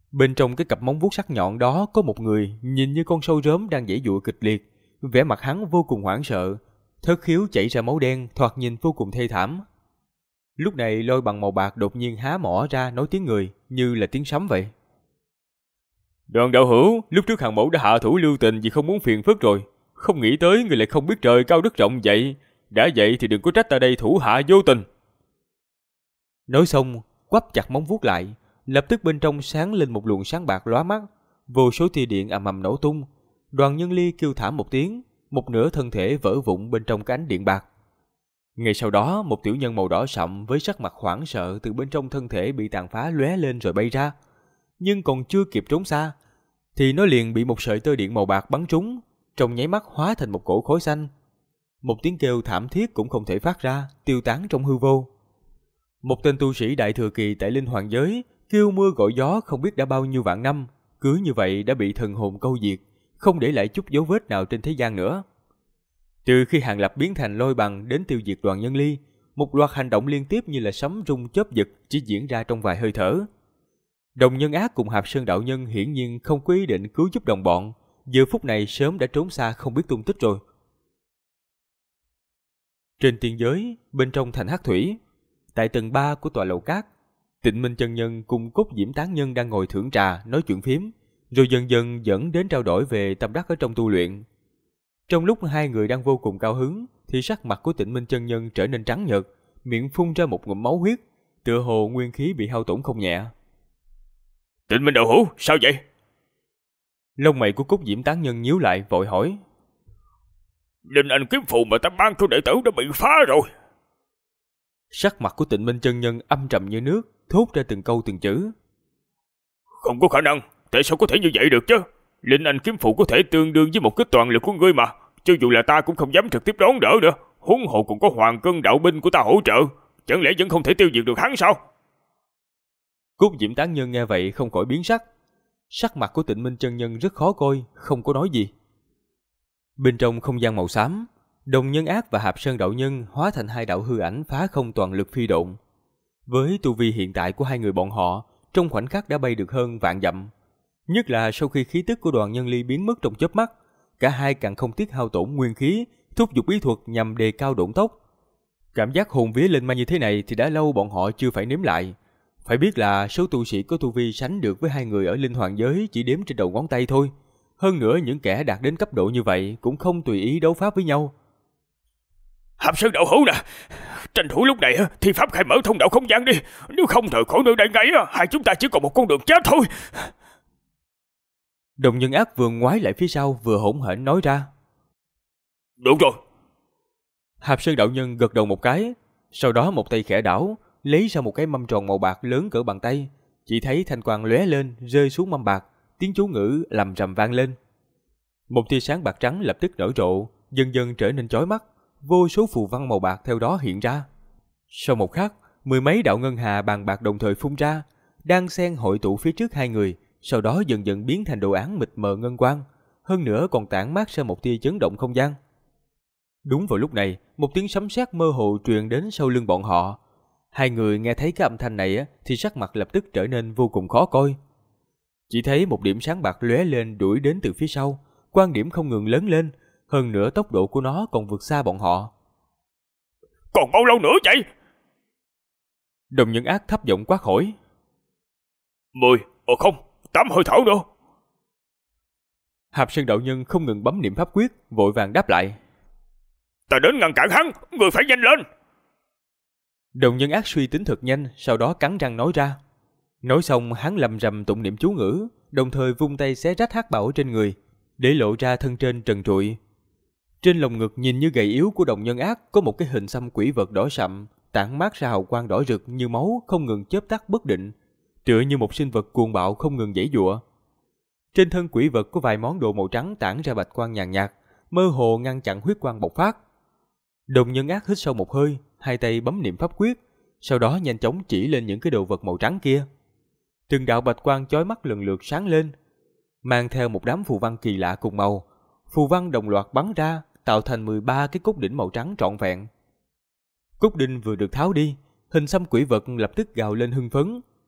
Bên trong cái cặp móng vuốt sắc nhọn đó có một người nhìn như con sâu rớm đang giãy giụa kịch liệt, vẻ mặt hắn vô cùng hoảng sợ, thất khiếu chảy ra máu đen, thoạt nhìn vô cùng thê thảm. Lúc này Lôi Bằng màu bạc đột nhiên há mỏ ra nói tiếng người như là tiếng sấm vậy. Đoàn đạo hữu, lúc trước hàng mẫu đã hạ thủ lưu tình vì không muốn phiền phức rồi, không nghĩ tới người lại không biết trời cao đất rộng vậy. Đã vậy thì đừng có trách ta đây thủ hạ vô tình. Nói xong, quắp chặt móng vuốt lại, lập tức bên trong sáng lên một luồng sáng bạc lóa mắt, vô số tia điện ầm ầm nổ tung. Đoàn Nhân Ly kêu thảm một tiếng, một nửa thân thể vỡ vụn bên trong cái ánh điện bạc. Ngay sau đó, một tiểu nhân màu đỏ sậm với sắc mặt hoảng sợ từ bên trong thân thể bị tàn phá lóe lên rồi bay ra. Nhưng còn chưa kịp trốn xa, thì nó liền bị một sợi tơ điện màu bạc bắn trúng, trong nháy mắt hóa thành một cỗ khói xanh. Một tiếng kêu thảm thiết cũng không thể phát ra, tiêu tán trong hư vô. Một tên tu sĩ đại thừa kỳ tại Linh Hoàng giới, kêu mưa gọi gió không biết đã bao nhiêu vạn năm, cứ như vậy đã bị thần hồn câu diệt, không để lại chút dấu vết nào trên thế gian nữa. Từ khi Hàng Lập biến thành Lôi Bằng đến tiêu diệt Đoàn Nhân Ly, một loạt hành động liên tiếp như là sấm rung chớp giật chỉ diễn ra trong vài hơi thở. Đồng Nhân Ác cùng Hạp Sơn đạo nhân hiển nhiên không có ý định cứu giúp đồng bọn, giờ phút này sớm đã trốn xa không biết tung tích rồi. Trên tiên giới, bên trong thành Hắc Thủy, tại tầng 3 của tòa lầu cát, Tịnh Minh chân nhân cùng Cốt Diễm tán nhân đang ngồi thưởng trà nói chuyện phiếm, rồi dần dần dẫn đến trao đổi về tâm đắc ở trong tu luyện. Trong lúc hai người đang vô cùng cao hứng, thì sắc mặt của Tịnh Minh chân nhân trở nên trắng nhợt, miệng phun ra một ngụm máu huyết, tựa hồ nguyên khí bị hao tổn không nhẹ. Tịnh Minh đạo hữu, sao vậy? Lông mày của Cốt Diễm tán nhân nhíu lại vội hỏi. Linh Anh kiếm phù mà ta ban cho đệ tử đã bị phá rồi. Sắc mặt của Tịnh Minh chân nhân âm trầm như nước, thốt ra từng câu từng chữ. Không có khả năng, tại sao có thể như vậy được chứ? Linh Anh kiếm phù có thể tương đương với một kích toàn lực của ngươi mà, cho dù là ta cũng không dám trực tiếp đón đỡ nữa, huống hồ còn có Hoàng Cân đạo binh của ta hỗ trợ, chẳng lẽ vẫn không thể tiêu diệt được hắn sao? Cốt Diễm tán nhân nghe vậy không khỏi biến sắc. Sắc mặt của Tịnh Minh chân nhân rất khó coi, không có nói gì. Bên trong không gian màu xám, Đồng Nhân Ác và Hạp Sơn đạo nhân hóa thành hai đạo hư ảnh phá không toàn lực phi độn. Với tu vi hiện tại của hai người bọn họ, trong khoảnh khắc đã bay được hơn vạn dặm. Nhất là sau khi khí tức của Đoàn Nhân Ly biến mất trong chớp mắt, cả hai càng không tiếc hao tổn nguyên khí, thúc giục bí thuật nhằm đề cao độn tốc. Cảm giác hồn vía lên ma như thế này thì đã lâu bọn họ chưa phải nếm lại. Phải biết là số tu sĩ có tu vi sánh được với hai người ở Linh Hoàng giới chỉ đếm trên đầu ngón tay thôi. Hơn nữa những kẻ đạt đến cấp độ như vậy cũng không tùy ý đấu pháp với nhau. Hạp Sơn đạo hữu nè, tranh thủ lúc này thì pháp khai mở thông đạo không gian đi, nếu không rời khỏi nơi đây ngay hai chúng ta chỉ còn một con đường chết thôi. Đồng Nhân Ác vừa ngoái lại phía sau vừa hỗn hển nói ra. Đúng rồi. Hạp Sơn đạo nhân gật đầu một cái, sau đó một tay khẽ đảo, lấy ra một cái mâm tròn màu bạc lớn cỡ bàn tay, chỉ thấy thanh quang lóe lên rơi xuống mâm bạc, tiếng chú ngữ lầm rầm vang lên. Một tia sáng bạc trắng lập tức nở rộ, dần dần trở nên chói mắt, vô số phù văn màu bạc theo đó hiện ra. Sau một khắc, mười mấy đạo ngân hà bàn bạc đồng thời phun ra, đang xen hội tụ phía trước hai người, sau đó dần dần biến thành đồ án mịt mờ ngân quang, hơn nữa còn tản mát ra một tia chấn động không gian. Đúng vào lúc này, một tiếng sấm sét mơ hồ truyền đến sau lưng bọn họ. Hai người nghe thấy cái âm thanh này thì sắc mặt lập tức trở nên vô cùng khó coi. Chỉ thấy một điểm sáng bạc lóe lên đuổi đến từ phía sau, quan điểm không ngừng lớn lên, hơn nữa tốc độ của nó còn vượt xa bọn họ. Còn bao lâu nữa vậy? Đồng Nhân Ác thấp giọng quát hỏi. 10, không, 8 hơi thở nữa. Hạp Sơn đạo nhân không ngừng bấm niệm pháp quyết, vội vàng đáp lại. Ta đến ngăn cản hắn, người phải nhanh lên. Đồng Nhân Ác suy tính thật nhanh, sau đó cắn răng nói ra. Nói xong hắn lầm rầm tụng niệm chú ngữ, đồng thời vung tay xé rách hắc bào trên người, để lộ ra thân trên trần trụi. Trên lồng ngực nhìn như gầy yếu của Đồng Nhân Ác có một cái hình xăm quỷ vật đỏ sậm, tản mát ra hào quang đỏ rực như máu không ngừng chớp tắt bất định, tựa như một sinh vật cuồng bạo không ngừng giãy giụa. Trên thân quỷ vật có vài món đồ màu trắng tản ra bạch quang nhàn nhạt, mơ hồ ngăn chặn huyết quang bộc phát. Đồng Nhân Ác hít sâu một hơi, hai tay bấm niệm pháp quyết, sau đó nhanh chóng chỉ lên những cái đồ vật màu trắng kia. Từng đạo bạch quang chói mắt lần lượt sáng lên, mang theo một đám phù văn kỳ lạ cùng màu. Phù văn đồng loạt bắn ra, tạo thành 13 cái cốt đỉnh màu trắng trọn vẹn. Cốt đinh vừa được tháo đi, hình xăm quỷ vật lập tức gào lên hưng phấn,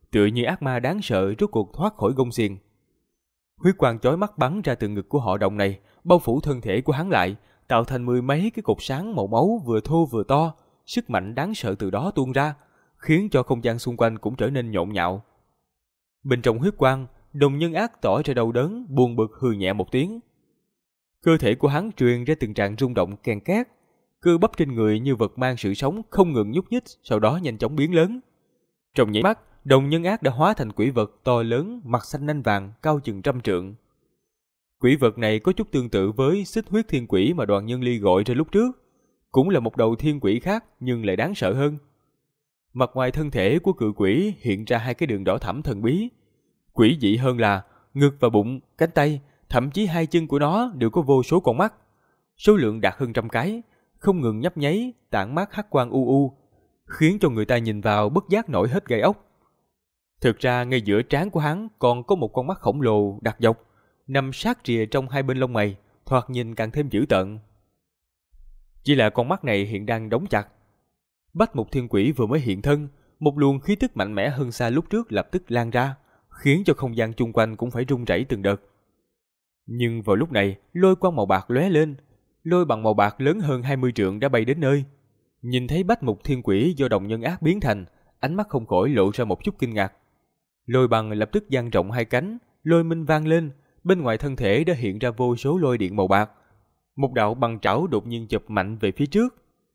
tựa như ác ma đáng sợ rốt cuộc thoát khỏi gông xiềng. Huyết quang chói mắt bắn ra từ ngực của họ đồng này, bao phủ thân thể của hắn lại, tạo thành mười mấy cái cột sáng màu máu vừa thô vừa to, sức mạnh đáng sợ từ đó tuôn ra, khiến cho không gian xung quanh cũng trở nên nhộn nhạo. Bên trong huyết quang, Đồng Nhân Ác tỏ ra đau đớn, buồn bực hừ nhẹ một tiếng. Cơ thể của hắn truyền ra từng trận rung động ken két, cơ bắp trên người như vật mang sự sống không ngừng nhúc nhích, sau đó nhanh chóng biến lớn. Trong nháy mắt, Đồng Nhân Ác đã hóa thành quỷ vật to lớn, mặt xanh nanh vàng, cao chừng 100 trượng. Quỷ vật này có chút tương tự với Xích Huyết Thiên Quỷ mà Đoàn Nhân Ly gọi ra lúc trước, cũng là một đầu thiên quỷ khác nhưng lại đáng sợ hơn. Mặt ngoài thân thể của cự quỷ hiện ra hai cái đường đỏ thẫm thần bí. Quỷ dị hơn là ngực và bụng, cánh tay, thậm chí hai chân của nó đều có vô số con mắt, số lượng đạt hơn 100 cái, không ngừng nhấp nháy, tản mát hắc quang u u, khiến cho người ta nhìn vào bất giác nổi hết gai ốc. Thực ra ngay giữa trán của hắn còn có một con mắt khổng lồ đặt dọc, nằm sát rìa trong hai bên lông mày, thoạt nhìn càng thêm dữ tợn. Chỉ là con mắt này hiện đang đóng chặt. Bách Mục Thiên Quỷ vừa mới hiện thân, một luồng khí tức mạnh mẽ hơn xa lúc trước lập tức lan ra, khiến cho không gian chung quanh cũng phải rung rẩy từng đợt. Nhưng vào lúc này, lôi quang màu bạc lóe lên, lôi bằng màu bạc lớn hơn 20 trượng đã bay đến nơi. Nhìn thấy Bách Mục Thiên Quỷ do Đồng Nhân Ác biến thành, ánh mắt không khỏi lộ ra một chút kinh ngạc. Lôi bằng lập tức dang rộng hai cánh, lôi minh vang lên, bên ngoài thân thể đã hiện ra vô số lôi điện màu bạc. Một đạo bằng trảo đột nhiên chụp mạnh về phía trước.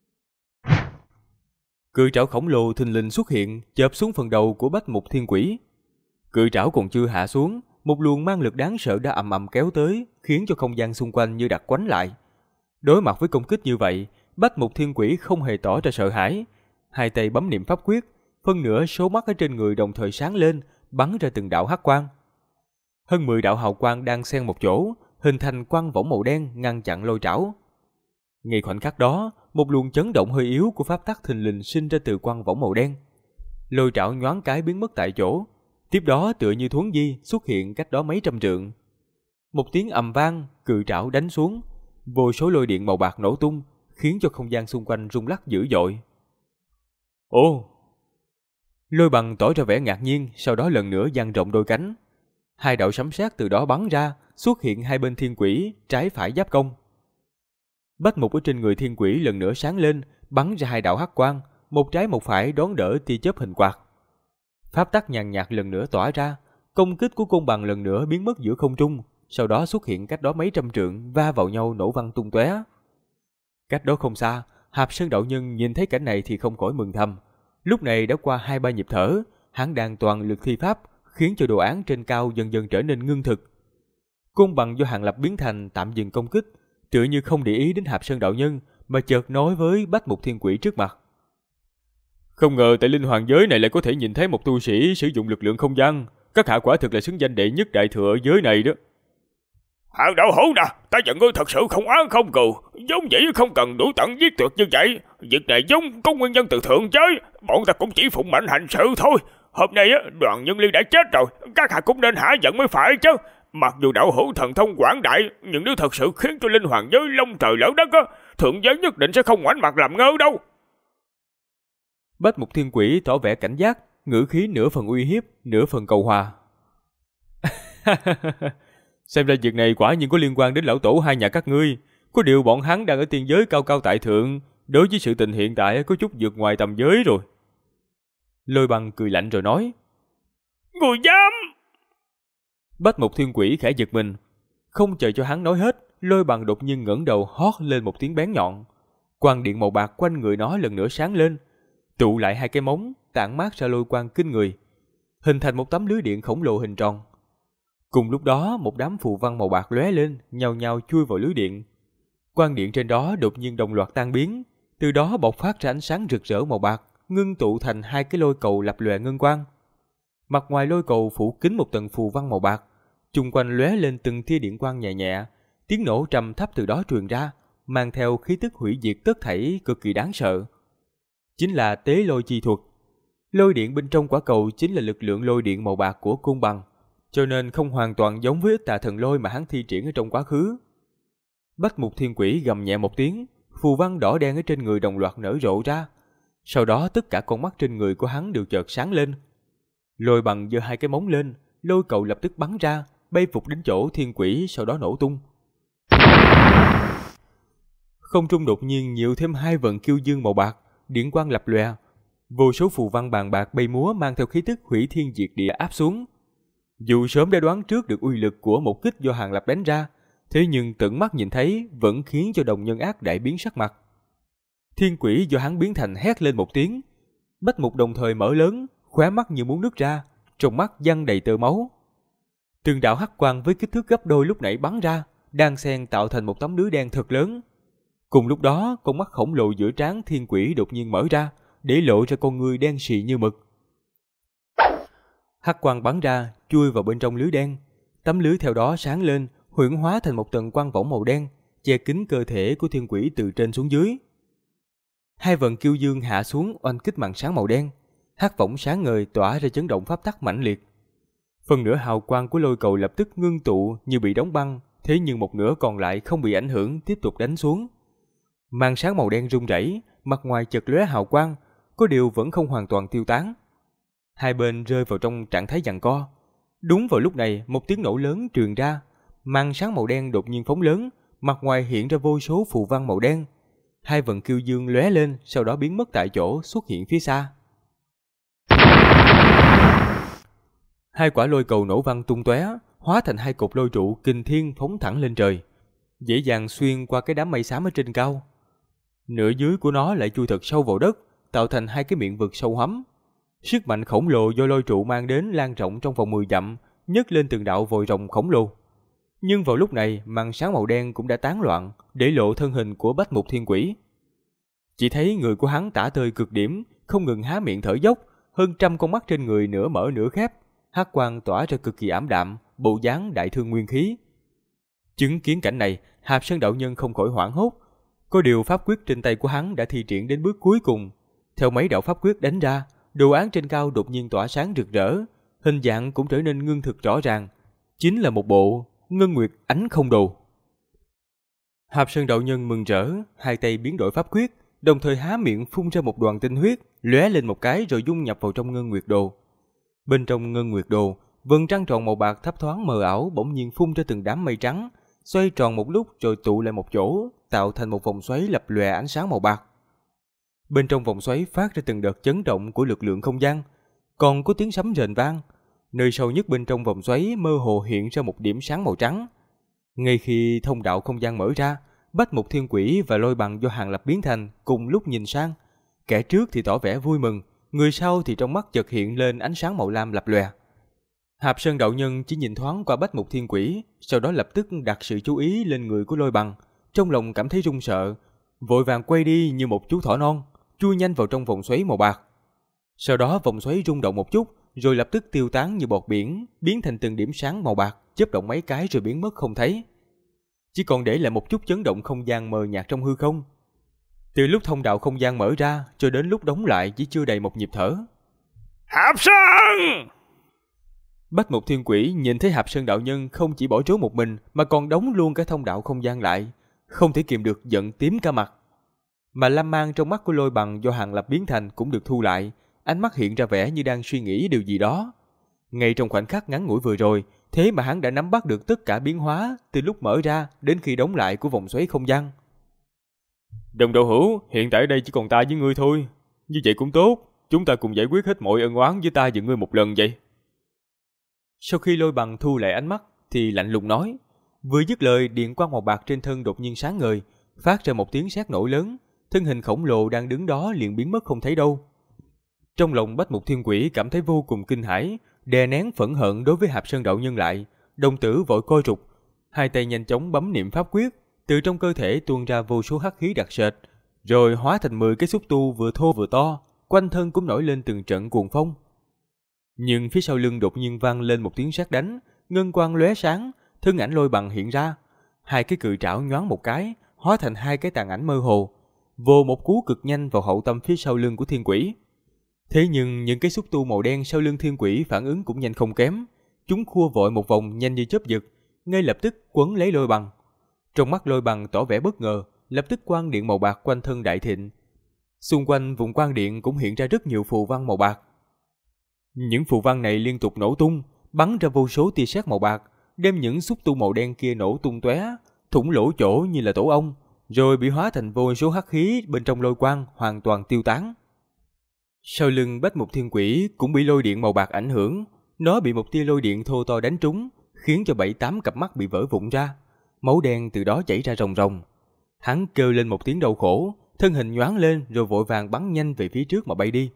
Cự trảo khổng lồ thình lình xuất hiện, chộp xuống phần đầu của Bách Mục Thiên Quỷ. Cự trảo còn chưa hạ xuống, một luồng mang lực đáng sợ đã ầm ầm kéo tới, khiến cho không gian xung quanh như đặt quánh lại. Đối mặt với công kích như vậy, Bách Mục Thiên Quỷ không hề tỏ ra sợ hãi, hai tay bấm niệm pháp quyết, phân nửa số mắt ở trên người đồng thời sáng lên, bắn ra từng đạo hắc quang. Hơn 10 đạo hào quang đang xen một chỗ, hình thành quang võng màu đen ngăn chặn lôi trảo. Ngay khoảnh khắc đó, một luồng chấn động hơi yếu của pháp tắc thình lình sinh ra từ quang võng màu đen. Lôi trảo nhoáng cái biến mất tại chỗ, tiếp đó tựa như thuấn di xuất hiện cách đó mấy trăm trượng. Một tiếng ầm vang, cự trảo đánh xuống, vô số lôi điện màu bạc nổ tung, khiến cho không gian xung quanh rung lắc dữ dội. Ồ! Lôi bằng tỏ ra vẻ ngạc nhiên, sau đó lần nữa dang rộng đôi cánh. Hai đạo sấm sét từ đó bắn ra, xuất hiện hai bên thiên quỷ, trái phải giáp công. Bách mục ở trên người thiên quỷ lần nữa sáng lên, bắn ra hai đạo hắc quang, một trái một phải đón đỡ tia chớp hình quạt. Pháp tắc nhàn nhạt lần nữa tỏa ra, công kích của côn bằng lần nữa biến mất giữa không trung, sau đó xuất hiện cách đó mấy trăm trượng, va vào nhau nổ văng tung tóe. Cách đó không xa, Hạp Sơn đạo nhân nhìn thấy cảnh này thì không khỏi mừng thầm. Lúc này đã qua 2-3 nhịp thở, hắn đang toàn lực thi pháp, khiến cho đồ án trên cao dần dần trở nên ngưng thực. Côn bằng do Hàng Lập biến thành tạm dừng công kích, tựa như không để ý đến Hạp Sơn đạo nhân, mà chợt nói với Bách Mục Thiên Quỷ trước mặt. Không ngờ tại linh hoàng giới này lại có thể nhìn thấy một tu sĩ sử dụng lực lượng không gian, các hạ quả thực là xứng danh đệ nhất đại thừa giới này đó. Hàng đạo hữu nè, ta giận ngươi thật sự không oán không cừu, giống vậy không cần đủ tận giết tuyệt như vậy. Việc này giống có nguyên nhân từ thượng giới, bọn ta cũng chỉ phụng mệnh hành sự thôi. Hôm nay Đoàn Nhân Ly đã chết rồi, các hạ cũng nên hả giận mới phải chứ. Mặc dù đạo hữu thần thông quảng đại, nhưng nếu thật sự khiến cho linh hoàng giới long trời lỡ đất thượng giới nhất định sẽ không ngoảnh mặt làm ngơ đâu. Bách Mục Thiên Quỷ tỏ vẻ cảnh giác, ngữ khí nửa phần uy hiếp, nửa phần cầu hòa. Xem ra việc này quả nhiên có liên quan đến lão tổ hai nhà các ngươi. Có điều bọn hắn đang ở tiên giới cao cao tại thượng, đối với sự tình hiện tại có chút vượt ngoài tầm giới rồi. Lôi Bằng cười lạnh rồi nói. Người dám! Bách Mục Thiên Quỷ khẽ giật mình. Không chờ cho hắn nói hết, Lôi Bằng đột nhiên ngẩng đầu hót lên một tiếng bén nhọn. Quang điện màu bạc quanh người nó lần nữa sáng lên, tụ lại hai cái móng, tản mát ra lôi quang kinh người, hình thành một tấm lưới điện khổng lồ hình tròn. Cùng lúc đó, một đám phù văn màu bạc lóe lên, nhao nhao chui vào lưới điện. Quang điện trên đó đột nhiên đồng loạt tan biến, từ đó bộc phát ra ánh sáng rực rỡ màu bạc, ngưng tụ thành hai cái lôi cầu lập lòe ngân quang. Mặt ngoài lôi cầu phủ kín một tầng phù văn màu bạc, chung quanh lóe lên từng tia điện quang nhẹ nhẹ, tiếng nổ trầm thấp từ đó truyền ra, mang theo khí tức hủy diệt tất thảy cực kỳ đáng sợ. Chính là tế lôi chi thuật. Lôi điện bên trong quả cầu chính là lực lượng lôi điện màu bạc của côn bằng, cho nên không hoàn toàn giống với Ích Tà Thần Lôi mà hắn thi triển ở trong quá khứ. Bách Mục Thiên Quỷ gầm nhẹ một tiếng, phù văn đỏ đen ở trên người đồng loạt nở rộ ra. Sau đó tất cả con mắt trên người của hắn đều chợt sáng lên. Lôi Bằng giơ hai cái móng lên, lôi cầu lập tức bắn ra, bay vụt đến chỗ thiên quỷ, sau đó nổ tung. Không trung đột nhiên nhiều thêm hai vần kiêu dương màu bạc, điện quang lập lòe, vô số phù văn bàn bạc bay múa mang theo khí tức hủy thiên diệt địa áp xuống. Dù sớm đã đoán trước được uy lực của một kích do Hàng Lập đánh ra, thế nhưng tận mắt nhìn thấy vẫn khiến cho Đồng Nhân Ác đại biến sắc mặt. Thiên quỷ do hắn biến thành hét lên một tiếng, Bách Mục đồng thời mở lớn, khóe mắt như muốn nứt ra, trong mắt văng đầy tơ máu. Từng đạo hắc quang với kích thước gấp đôi lúc nãy bắn ra, đan xen tạo thành một tấm lưới đen thật lớn. Cùng lúc đó, con mắt khổng lồ giữa trán thiên quỷ đột nhiên mở ra, để lộ ra con ngươi đen sì như mực. Hắc quang bắn ra, chui vào bên trong lưới đen. Tấm lưới theo đó sáng lên, huyễn hóa thành một tầng quang võng màu đen, che kín cơ thể của thiên quỷ từ trên xuống dưới. Hai vần kiêu dương hạ xuống oanh kích màn sáng màu đen, hắc võng sáng ngời tỏa ra chấn động pháp tắc mãnh liệt. Phần nửa hào quang của lôi cầu lập tức ngưng tụ như bị đóng băng, thế nhưng một nửa còn lại không bị ảnh hưởng, tiếp tục đánh xuống. Màn sáng màu đen rung rẩy, mặt ngoài chật lóe hào quang, có điều vẫn không hoàn toàn tiêu tán. Hai bên rơi vào trong trạng thái giằng co. Đúng vào lúc này, một tiếng nổ lớn truyền ra, màn sáng màu đen đột nhiên phóng lớn, mặt ngoài hiện ra vô số phù văn màu đen. Hai vần kiêu dương lóe lên, sau đó biến mất tại chỗ, xuất hiện phía xa. Hai quả lôi cầu nổ văng tung tóe, hóa thành hai cột lôi trụ kình thiên phóng thẳng lên trời, dễ dàng xuyên qua cái đám mây xám ở trên cao. Nửa dưới của nó lại chui thật sâu vào đất, tạo thành hai cái miệng vực sâu hắm. Sức mạnh khổng lồ do lôi trụ mang đến lan rộng trong vòng 10 dặm, nhấc lên từng đạo vòi rồng khổng lồ. Nhưng vào lúc này, màn sáng màu đen cũng đã tán loạn, để lộ thân hình của Bách Mục Thiên Quỷ. Chỉ thấy người của hắn tả tơi cực điểm, không ngừng há miệng thở dốc, hơn 100 con mắt trên người nửa mở nửa khép, hắc quang tỏa ra cực kỳ ảm đạm, bộ dáng đại thương nguyên khí. Chứng kiến cảnh này, Hạp Sơn đạo nhân không khỏi hoảng hốt. Có điều pháp quyết trên tay của hắn đã thi triển đến bước cuối cùng. Theo mấy đạo pháp quyết đánh ra, đồ án trên cao đột nhiên tỏa sáng rực rỡ, hình dạng cũng trở nên ngưng thực rõ ràng, chính là một bộ Ngân Nguyệt Ánh Không Đồ. Hạp Sơn đạo nhân mừng rỡ, hai tay biến đổi pháp quyết, đồng thời há miệng phun ra một đoàn tinh huyết, lóe lên một cái rồi dung nhập vào trong Ngân Nguyệt Đồ. Bên trong Ngân Nguyệt Đồ, vầng trăng tròn màu bạc thấp thoáng mờ ảo bỗng nhiên phun ra từng đám mây trắng, xoay tròn một lúc rồi tụ lại một chỗ, tạo thành một vòng xoáy lập lòe ánh sáng màu bạc. Bên trong vòng xoáy phát ra từng đợt chấn động của lực lượng không gian, còn có tiếng sấm rền vang. Nơi sâu nhất bên trong vòng xoáy mơ hồ hiện ra một điểm sáng màu trắng. Ngay khi thông đạo không gian mở ra, Bách Mục Thiên Quỷ và Lôi Bằng do Hàng Lập biến thành cùng lúc nhìn sang. Kẻ trước thì tỏ vẻ vui mừng, người sau thì trong mắt chợt hiện lên ánh sáng màu lam lập lòe. Hạp Sơn đạo nhân chỉ nhìn thoáng qua Bách Mục Thiên Quỷ, sau đó lập tức đặt sự chú ý lên người của Lôi Bằng, trong lòng cảm thấy run sợ, vội vàng quay đi như một chú thỏ non, chui nhanh vào trong vòng xoáy màu bạc. Sau đó vòng xoáy rung động một chút, rồi lập tức tiêu tán như bọt biển, biến thành từng điểm sáng màu bạc, chớp động mấy cái rồi biến mất không thấy. Chỉ còn để lại một chút chấn động không gian mờ nhạt trong hư không. Từ lúc thông đạo không gian mở ra cho đến lúc đóng lại chỉ chưa đầy một nhịp thở. Hạp Sơn! Bách Mục Thiên Quỷ nhìn thấy Hạp Sơn đạo nhân không chỉ bỏ trốn một mình mà còn đóng luôn cái thông đạo không gian lại, không thể kìm được giận tím cả mặt. Mà lam mang trong mắt của Lôi Bằng do Hàng Lập biến thành cũng được thu lại, ánh mắt hiện ra vẻ như đang suy nghĩ điều gì đó. Ngay trong khoảnh khắc ngắn ngủi vừa rồi, thế mà hắn đã nắm bắt được tất cả biến hóa từ lúc mở ra đến khi đóng lại của vòng xoáy không gian. Đồng đạo hữu, hiện tại đây chỉ còn ta với ngươi thôi. Như vậy cũng tốt, chúng ta cùng giải quyết hết mọi ân oán với ta và ngươi một lần vậy. Sau khi Lôi Bằng thu lại ánh mắt thì lạnh lùng nói. Vừa dứt lời, điện quang màu bạc trên thân đột nhiên sáng ngời, phát ra một tiếng sét nổ lớn, thân hình khổng lồ đang đứng đó liền biến mất không thấy đâu. Trong lòng Bách Mục Thiên Quỷ cảm thấy vô cùng kinh hãi, đè nén phẫn hận đối với Hạp Sơn đạo nhân lại, đồng tử vội co rụt, hai tay nhanh chóng bấm niệm pháp quyết, từ trong cơ thể tuôn ra vô số hắc khí đặc sệt, rồi hóa thành 10 cái xúc tu vừa thô vừa to, quanh thân cũng nổi lên từng trận cuồng phong. Nhưng phía sau lưng đột nhiên vang lên một tiếng sét đánh, ngân quang lóe sáng, thân ảnh Lôi Bằng hiện ra, hai cái cự trảo nhoáng một cái, hóa thành hai cái tàn ảnh mơ hồ, vồ một cú cực nhanh vào hậu tâm phía sau lưng của Thiên Quỷ. Thế nhưng những cái xúc tu màu đen sau lưng Thiên Quỷ phản ứng cũng nhanh không kém, chúng khua vội một vòng nhanh như chớp giật, ngay lập tức quấn lấy Lôi Bằng. Trong mắt Lôi Bằng tỏ vẻ bất ngờ, lập tức quang điện màu bạc quanh thân đại thịnh. Xung quanh vùng quang điện cũng hiện ra rất nhiều phù văn màu bạc. Những phù văn này liên tục nổ tung, bắn ra vô số tia sét màu bạc, đem những xúc tu màu đen kia nổ tung tóe, thủng lỗ chỗ như là tổ ong, rồi bị hóa thành vô số hắc khí bên trong lôi quang hoàn toàn tiêu tán. Sau lưng Bách Mục Thiên Quỷ cũng bị lôi điện màu bạc ảnh hưởng, nó bị một tia lôi điện thô to đánh trúng, khiến cho 7-8 cặp mắt bị vỡ vụn ra, máu đen từ đó chảy ra ròng ròng. Hắn kêu lên một tiếng đau khổ, thân hình nhoáng lên rồi vội vàng bắn nhanh về phía trước mà bay đi.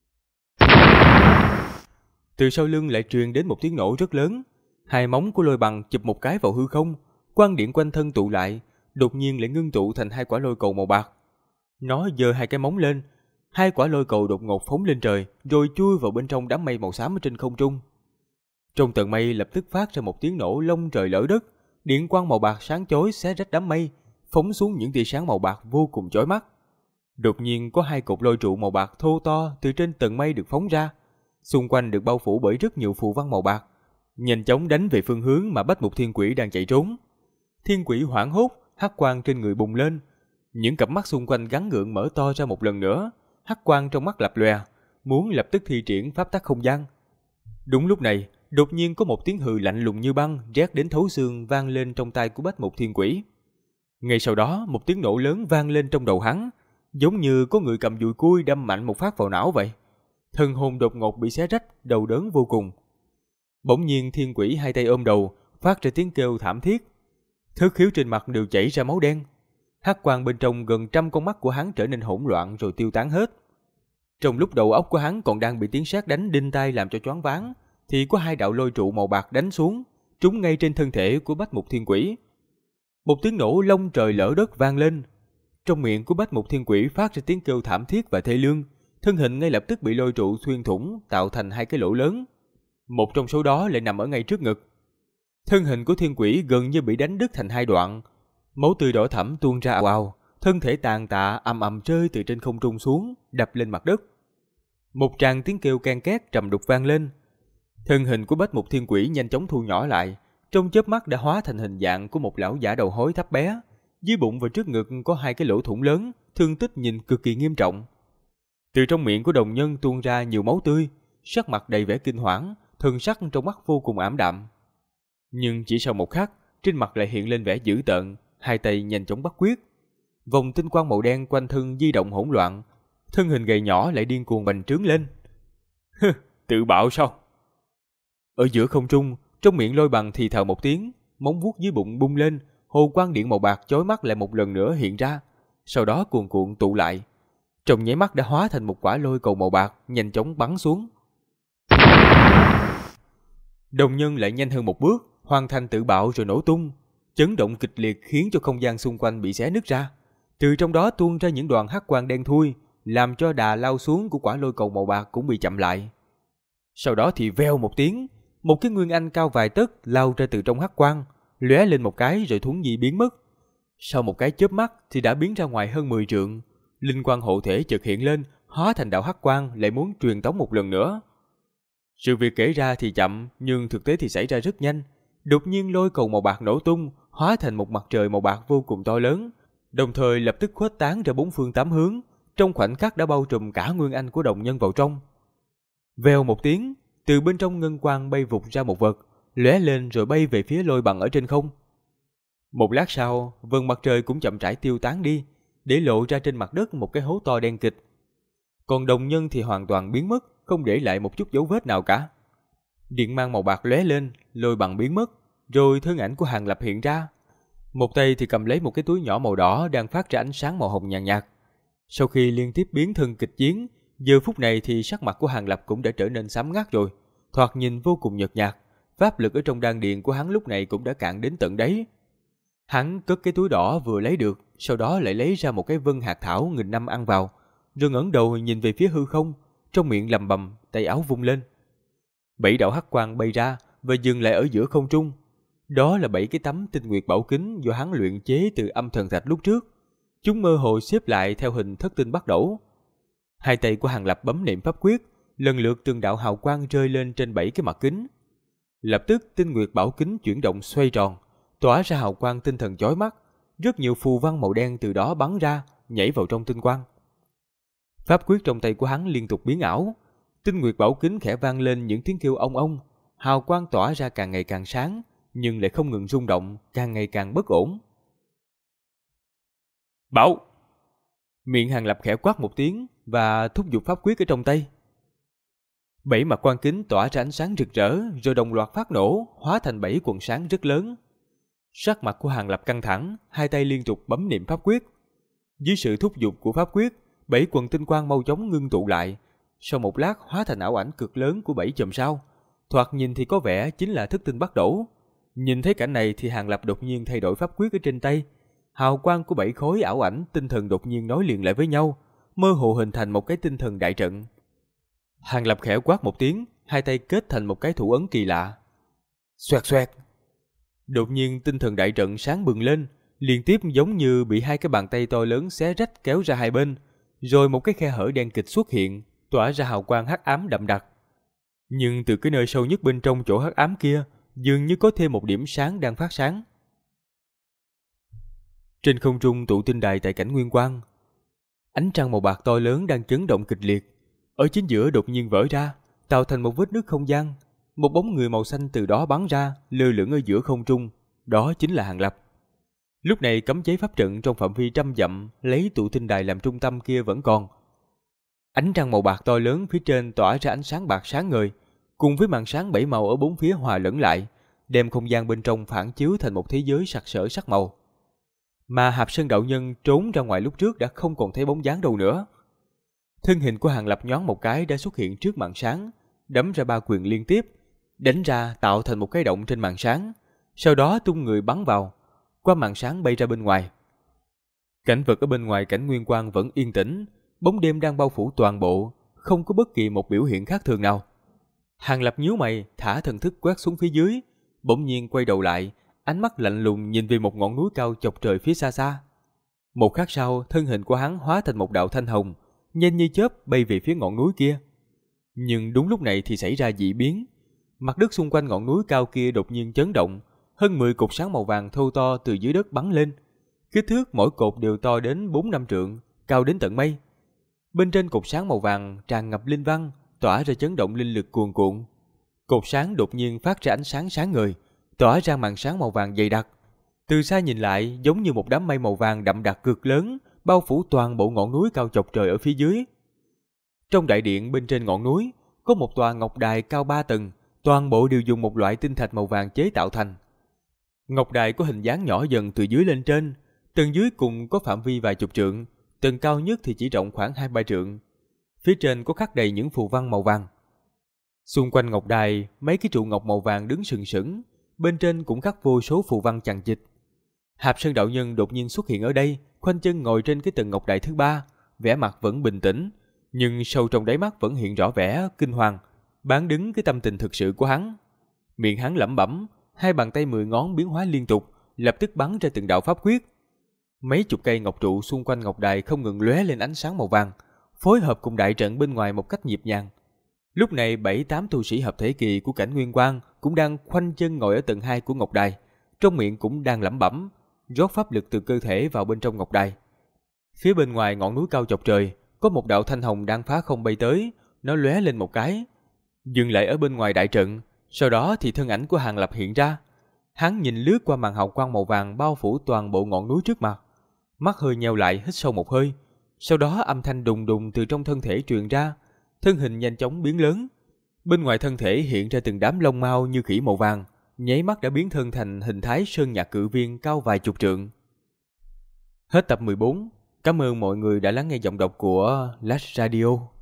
Từ sau lưng lại truyền đến một tiếng nổ rất lớn, hai móng của lôi bằng chụp một cái vào hư không, quang điện quanh thân tụ lại, đột nhiên lại ngưng tụ thành hai quả lôi cầu màu bạc. Nó giơ hai cái móng lên, hai quả lôi cầu đột ngột phóng lên trời, rồi chui vào bên trong đám mây màu xám ở trên không trung. Trong tầng mây lập tức phát ra một tiếng nổ long trời lở đất, điện quang màu bạc sáng chói xé rách đám mây, phóng xuống những tia sáng màu bạc vô cùng chói mắt. Đột nhiên có hai cột lôi trụ màu bạc thô to từ trên tầng mây được phóng ra, xung quanh được bao phủ bởi rất nhiều phù văn màu bạc, nhanh chóng đánh về phương hướng mà Bách Mục Thiên Quỷ đang chạy trốn. Thiên Quỷ hoảng hốt, hắc quang trên người bùng lên, những cặp mắt xung quanh gắn gượng mở to ra một lần nữa, hắc quang trong mắt lập lòe, muốn lập tức thi triển pháp tắc không gian. Đúng lúc này, đột nhiên có một tiếng hừ lạnh lùng như băng, rét đến thấu xương vang lên trong tai của Bách Mục Thiên Quỷ. Ngay sau đó, một tiếng nổ lớn vang lên trong đầu hắn, giống như có người cầm dùi cui đâm mạnh một phát vào não vậy. Thần hồn đột ngột bị xé rách, đầu đớn vô cùng. Bỗng nhiên Thiên Quỷ hai tay ôm đầu, phát ra tiếng kêu thảm thiết. Thất khiếu trên mặt đều chảy ra máu đen. Hắc quang bên trong gần 100 con mắt của hắn trở nên hỗn loạn rồi tiêu tán hết. Trong lúc đầu óc của hắn còn đang bị tiếng sét đánh đinh tai làm cho choáng váng, thì có hai đạo lôi trụ màu bạc đánh xuống, trúng ngay trên thân thể của Bách Mục Thiên Quỷ. Một tiếng nổ long trời lở đất vang lên. Trong miệng của Bách Mục Thiên Quỷ phát ra tiếng kêu thảm thiết và thê lương, thân hình ngay lập tức bị lôi trụ xuyên thủng, tạo thành hai cái lỗ lớn. Một trong số đó lại nằm ở ngay trước ngực. Thân hình của Thiên Quỷ gần như bị đánh đứt thành hai đoạn, máu tươi đỏ thẫm tuôn ra ào ào, thân thể tàn tạ ầm ầm rơi từ trên không trung xuống, đập lên mặt đất. Một tràng tiếng kêu ken két trầm đục vang lên. Thân hình của Bách Mục Thiên Quỷ nhanh chóng thu nhỏ lại, trong chớp mắt đã hóa thành hình dạng của một lão giả đầu hối thấp bé, dưới bụng và trước ngực có hai cái lỗ thủng lớn, thương tích nhìn cực kỳ nghiêm trọng. Từ trong miệng của đồng nhân tuôn ra nhiều máu tươi, sắc mặt đầy vẻ kinh hoảng, thần sắc trong mắt vô cùng ảm đạm. Nhưng chỉ sau một khắc, trên mặt lại hiện lên vẻ dữ tợn, hai tay nhanh chóng bắt quyết. Vòng tinh quang màu đen quanh thân di động hỗn loạn, thân hình gầy nhỏ lại điên cuồng bành trướng lên. Tự bạo sao? Ở giữa không trung, trong miệng Lôi Bằng thì thào một tiếng, móng vuốt dưới bụng bung lên, hồ quang điện màu bạc chói mắt lại một lần nữa hiện ra, sau đó cuồn cuộn tụ lại, trong nháy mắt đã hóa thành một quả lôi cầu màu bạc nhanh chóng bắn xuống. Đồng nhân lại nhanh hơn một bước, hoàn thành tự bạo rồi nổ tung, chấn động kịch liệt khiến cho không gian xung quanh bị xé nứt ra, từ trong đó tuôn ra những đoàn hắc quang đen thui, làm cho đà lao xuống của quả lôi cầu màu bạc cũng bị chậm lại. Sau đó thì veo một tiếng, một cái nguyên anh cao vài tấc lao ra từ trong hắc quang, lóe lên một cái rồi thuấn di biến mất. Sau một cái chớp mắt thì đã biến ra ngoài hơn 10 trượng, linh quang hộ thể chợt hiện lên, hóa thành đạo hắc quang lại muốn truyền tống một lần nữa. Sự việc kể ra thì chậm, nhưng thực tế thì xảy ra rất nhanh. Đột nhiên lôi cầu màu bạc nổ tung, hóa thành một mặt trời màu bạc vô cùng to lớn, đồng thời lập tức khuếch tán ra bốn phương tám hướng, trong khoảnh khắc đã bao trùm cả nguyên anh của đồng nhân vào trong. Vèo một tiếng, từ bên trong ngân quang bay vụt ra một vật, lóe lên rồi bay về phía Lôi Bằng ở trên không. Một lát sau, vầng mặt trời cũng chậm rãi tiêu tán đi, để lộ ra trên mặt đất một cái hố to đen kịch. Còn đồng nhân thì hoàn toàn biến mất, không để lại một chút dấu vết nào cả. Điện mang màu bạc lóe lên, Lôi Bằng biến mất, rồi thân ảnh của Hàng Lập hiện ra. Một tay thì cầm lấy một cái túi nhỏ màu đỏ đang phát ra ánh sáng màu hồng nhàn nhạt. Sau khi liên tiếp biến thân kịch chiến, giờ phút này thì sắc mặt của Hàng Lập cũng đã trở nên xám ngắt rồi, thoạt nhìn vô cùng nhợt nhạt. Pháp lực ở trong đan điền của hắn lúc này cũng đã cạn đến tận đáy. Hắn cất cái túi đỏ vừa lấy được, sau đó lại lấy ra một cái vân hạt thảo nghìn năm ăn vào, rồi ngẩng đầu nhìn về phía hư không, trong miệng lầm bầm, tay áo vung lên. 7 đạo hắc quang bay ra và dừng lại ở giữa không trung. Đó là 7 cái tấm tinh nguyệt bảo kính do hắn luyện chế từ âm thần thạch lúc trước. Chúng mơ hồ xếp lại theo hình thất tinh bắt đẩu. Hai tay của Hàng Lập bấm niệm pháp quyết, lần lượt từng đạo hào quang rơi lên trên 7 cái mặt kính. Lập tức tinh nguyệt bảo kính chuyển động xoay tròn, tỏa ra hào quang tinh thần chói mắt. Rất nhiều phù văn màu đen từ đó bắn ra, nhảy vào trong tinh quang. Pháp quyết trong tay của hắn liên tục biến ảo, Tinh nguyệt bảo kính khẽ vang lên những tiếng kêu ong ong, hào quang tỏa ra càng ngày càng sáng, nhưng lại không ngừng rung động, càng ngày càng bất ổn. Bảo! Miệng Hàng Lập khẽ quát một tiếng và thúc giục pháp quyết ở trong tay. 7 mặt quan kính tỏa ra ánh sáng rực rỡ, rồi đồng loạt phát nổ, hóa thành 7 quần sáng rất lớn. Sắc mặt của Hàng Lập căng thẳng, hai tay liên tục bấm niệm pháp quyết. Dưới sự thúc giục của pháp quyết, 7 quần tinh quang mau chóng ngưng tụ lại, sau một lát hóa thành ảo ảnh cực lớn của 7 chòm sao. Thoạt nhìn thì có vẻ chính là thức tinh bắt đổ. Nhìn thấy cảnh này thì Hàng Lập đột nhiên thay đổi pháp quyết ở trên tay. Hào quang của 7 khối ảo ảnh tinh thần đột nhiên nối liền lại với nhau, mơ hồ hình thành một cái tinh thần đại trận. Hàng Lập khẽ quát một tiếng, hai tay kết thành một cái thủ ấn kỳ lạ. Xoẹt xoẹt. Đột nhiên tinh thần đại trận sáng bừng lên, liên tiếp giống như bị hai cái bàn tay to lớn xé rách kéo ra hai bên, rồi một cái khe hở đen kịt xuất hiện, tỏa ra hào quang hắc ám đậm đặc. Nhưng từ cái nơi sâu nhất bên trong chỗ hắc ám kia, dường như có thêm một điểm sáng đang phát sáng. Trên không trung tụ tinh đài tại cảnh Nguyên Quang, ánh trăng màu bạc to lớn đang chấn động kịch liệt. Ở chính giữa đột nhiên vỡ ra, tạo thành một vết nứt không gian. Một bóng người màu xanh từ đó bắn ra, lơ lửng ở giữa không trung. Đó chính là Hàng Lập. Lúc này cấm chế pháp trận trong phạm vi 100 dặm lấy tụ tinh đài làm trung tâm kia vẫn còn. Ánh trăng màu bạc to lớn phía trên tỏa ra ánh sáng bạc sáng ngời, cùng với màn sáng 7 màu ở bốn phía hòa lẫn lại, đem không gian bên trong phản chiếu thành một thế giới sặc sỡ sắc màu. Mà Hạp Sơn đạo nhân trốn ra ngoài lúc trước đã không còn thấy bóng dáng đâu nữa. Thân hình của Hàng Lập nhoáng một cái đã xuất hiện trước màn sáng, đấm ra 3 quyền liên tiếp, đánh ra tạo thành một cái động trên màn sáng, sau đó tung người bắn vào, qua màn sáng bay ra bên ngoài. Cảnh vật ở bên ngoài cảnh Nguyên Quang vẫn yên tĩnh, bóng đêm đang bao phủ toàn bộ, không có bất kỳ một biểu hiện khác thường nào. Hàng Lập nhíu mày, thả thần thức quét xuống phía dưới, bỗng nhiên quay đầu lại, ánh mắt lạnh lùng nhìn về một ngọn núi cao chọc trời phía xa xa. Một khắc sau, thân hình của hắn hóa thành một đạo thanh hồng, nhanh như chớp bay về phía ngọn núi kia. Nhưng đúng lúc này thì xảy ra dị biến. Mặt đất xung quanh ngọn núi cao kia đột nhiên chấn động, hơn 10 cột sáng màu vàng thô to từ dưới đất bắn lên. Kích thước mỗi cột đều to đến 4-5 trượng, cao đến tận mây. Bên trên cột sáng màu vàng tràn ngập linh văn, tỏa ra chấn động linh lực cuồn cuộn. Cột sáng đột nhiên phát ra ánh sáng sáng ngời, tỏa ra màn sáng màu vàng dày đặc. Từ xa nhìn lại giống như một đám mây màu vàng đậm đặc cực lớn, bao phủ toàn bộ ngọn núi cao chọc trời ở phía dưới. Trong đại điện bên trên ngọn núi, có một tòa ngọc đài cao 3 tầng, toàn bộ đều dùng một loại tinh thạch màu vàng chế tạo thành. Ngọc đài có hình dáng nhỏ dần từ dưới lên trên, tầng dưới cùng có phạm vi vài chục trượng, tầng cao nhất thì chỉ rộng khoảng 2-3 trượng. Phía trên có khắc đầy những phù văn màu vàng. Xung quanh ngọc đài, mấy cái trụ ngọc màu vàng đứng sừng sững, bên trên cũng khắc vô số phù văn chằng chịt. Hạp Sơn đạo nhân đột nhiên xuất hiện ở đây, khoanh chân ngồi trên cái tầng ngọc đài thứ 3, vẻ mặt vẫn bình tĩnh, nhưng sâu trong đáy mắt vẫn hiện rõ vẻ kinh hoàng, bán đứng cái tâm tình thực sự của hắn. Miệng hắn lẩm bẩm, hai bàn tay 10 ngón biến hóa liên tục, lập tức bắn ra từng đạo pháp quyết. Mấy chục cây ngọc trụ xung quanh ngọc đài không ngừng lóe lên ánh sáng màu vàng, phối hợp cùng đại trận bên ngoài một cách nhịp nhàng. Lúc này 7-8 tu sĩ hợp thể kỳ của cảnh Nguyên Quang cũng đang khoanh chân ngồi ở tầng 2 của ngọc đài, trong miệng cũng đang lẩm bẩm, rót pháp lực từ cơ thể vào bên trong ngọc đài. Phía bên ngoài ngọn núi cao chọc trời, có một đạo thanh hồng đang phá không bay tới, nó lóe lên một cái, dừng lại ở bên ngoài đại trận, sau đó thì thân ảnh của Hàng Lập hiện ra. Hắn nhìn lướt qua màn hào quang màu vàng bao phủ toàn bộ ngọn núi trước mặt, mắt hơi nheo lại hít sâu một hơi, sau đó âm thanh đùng đùng từ trong thân thể truyền ra, thân hình nhanh chóng biến lớn. Bên ngoài thân thể hiện ra từng đám lông mao như khỉ màu vàng, nháy mắt đã biến thân thành hình thái sơn nhạc cự viên cao vài chục trượng. Hết tập 14. Cảm ơn mọi người đã lắng nghe giọng đọc của Last Radio.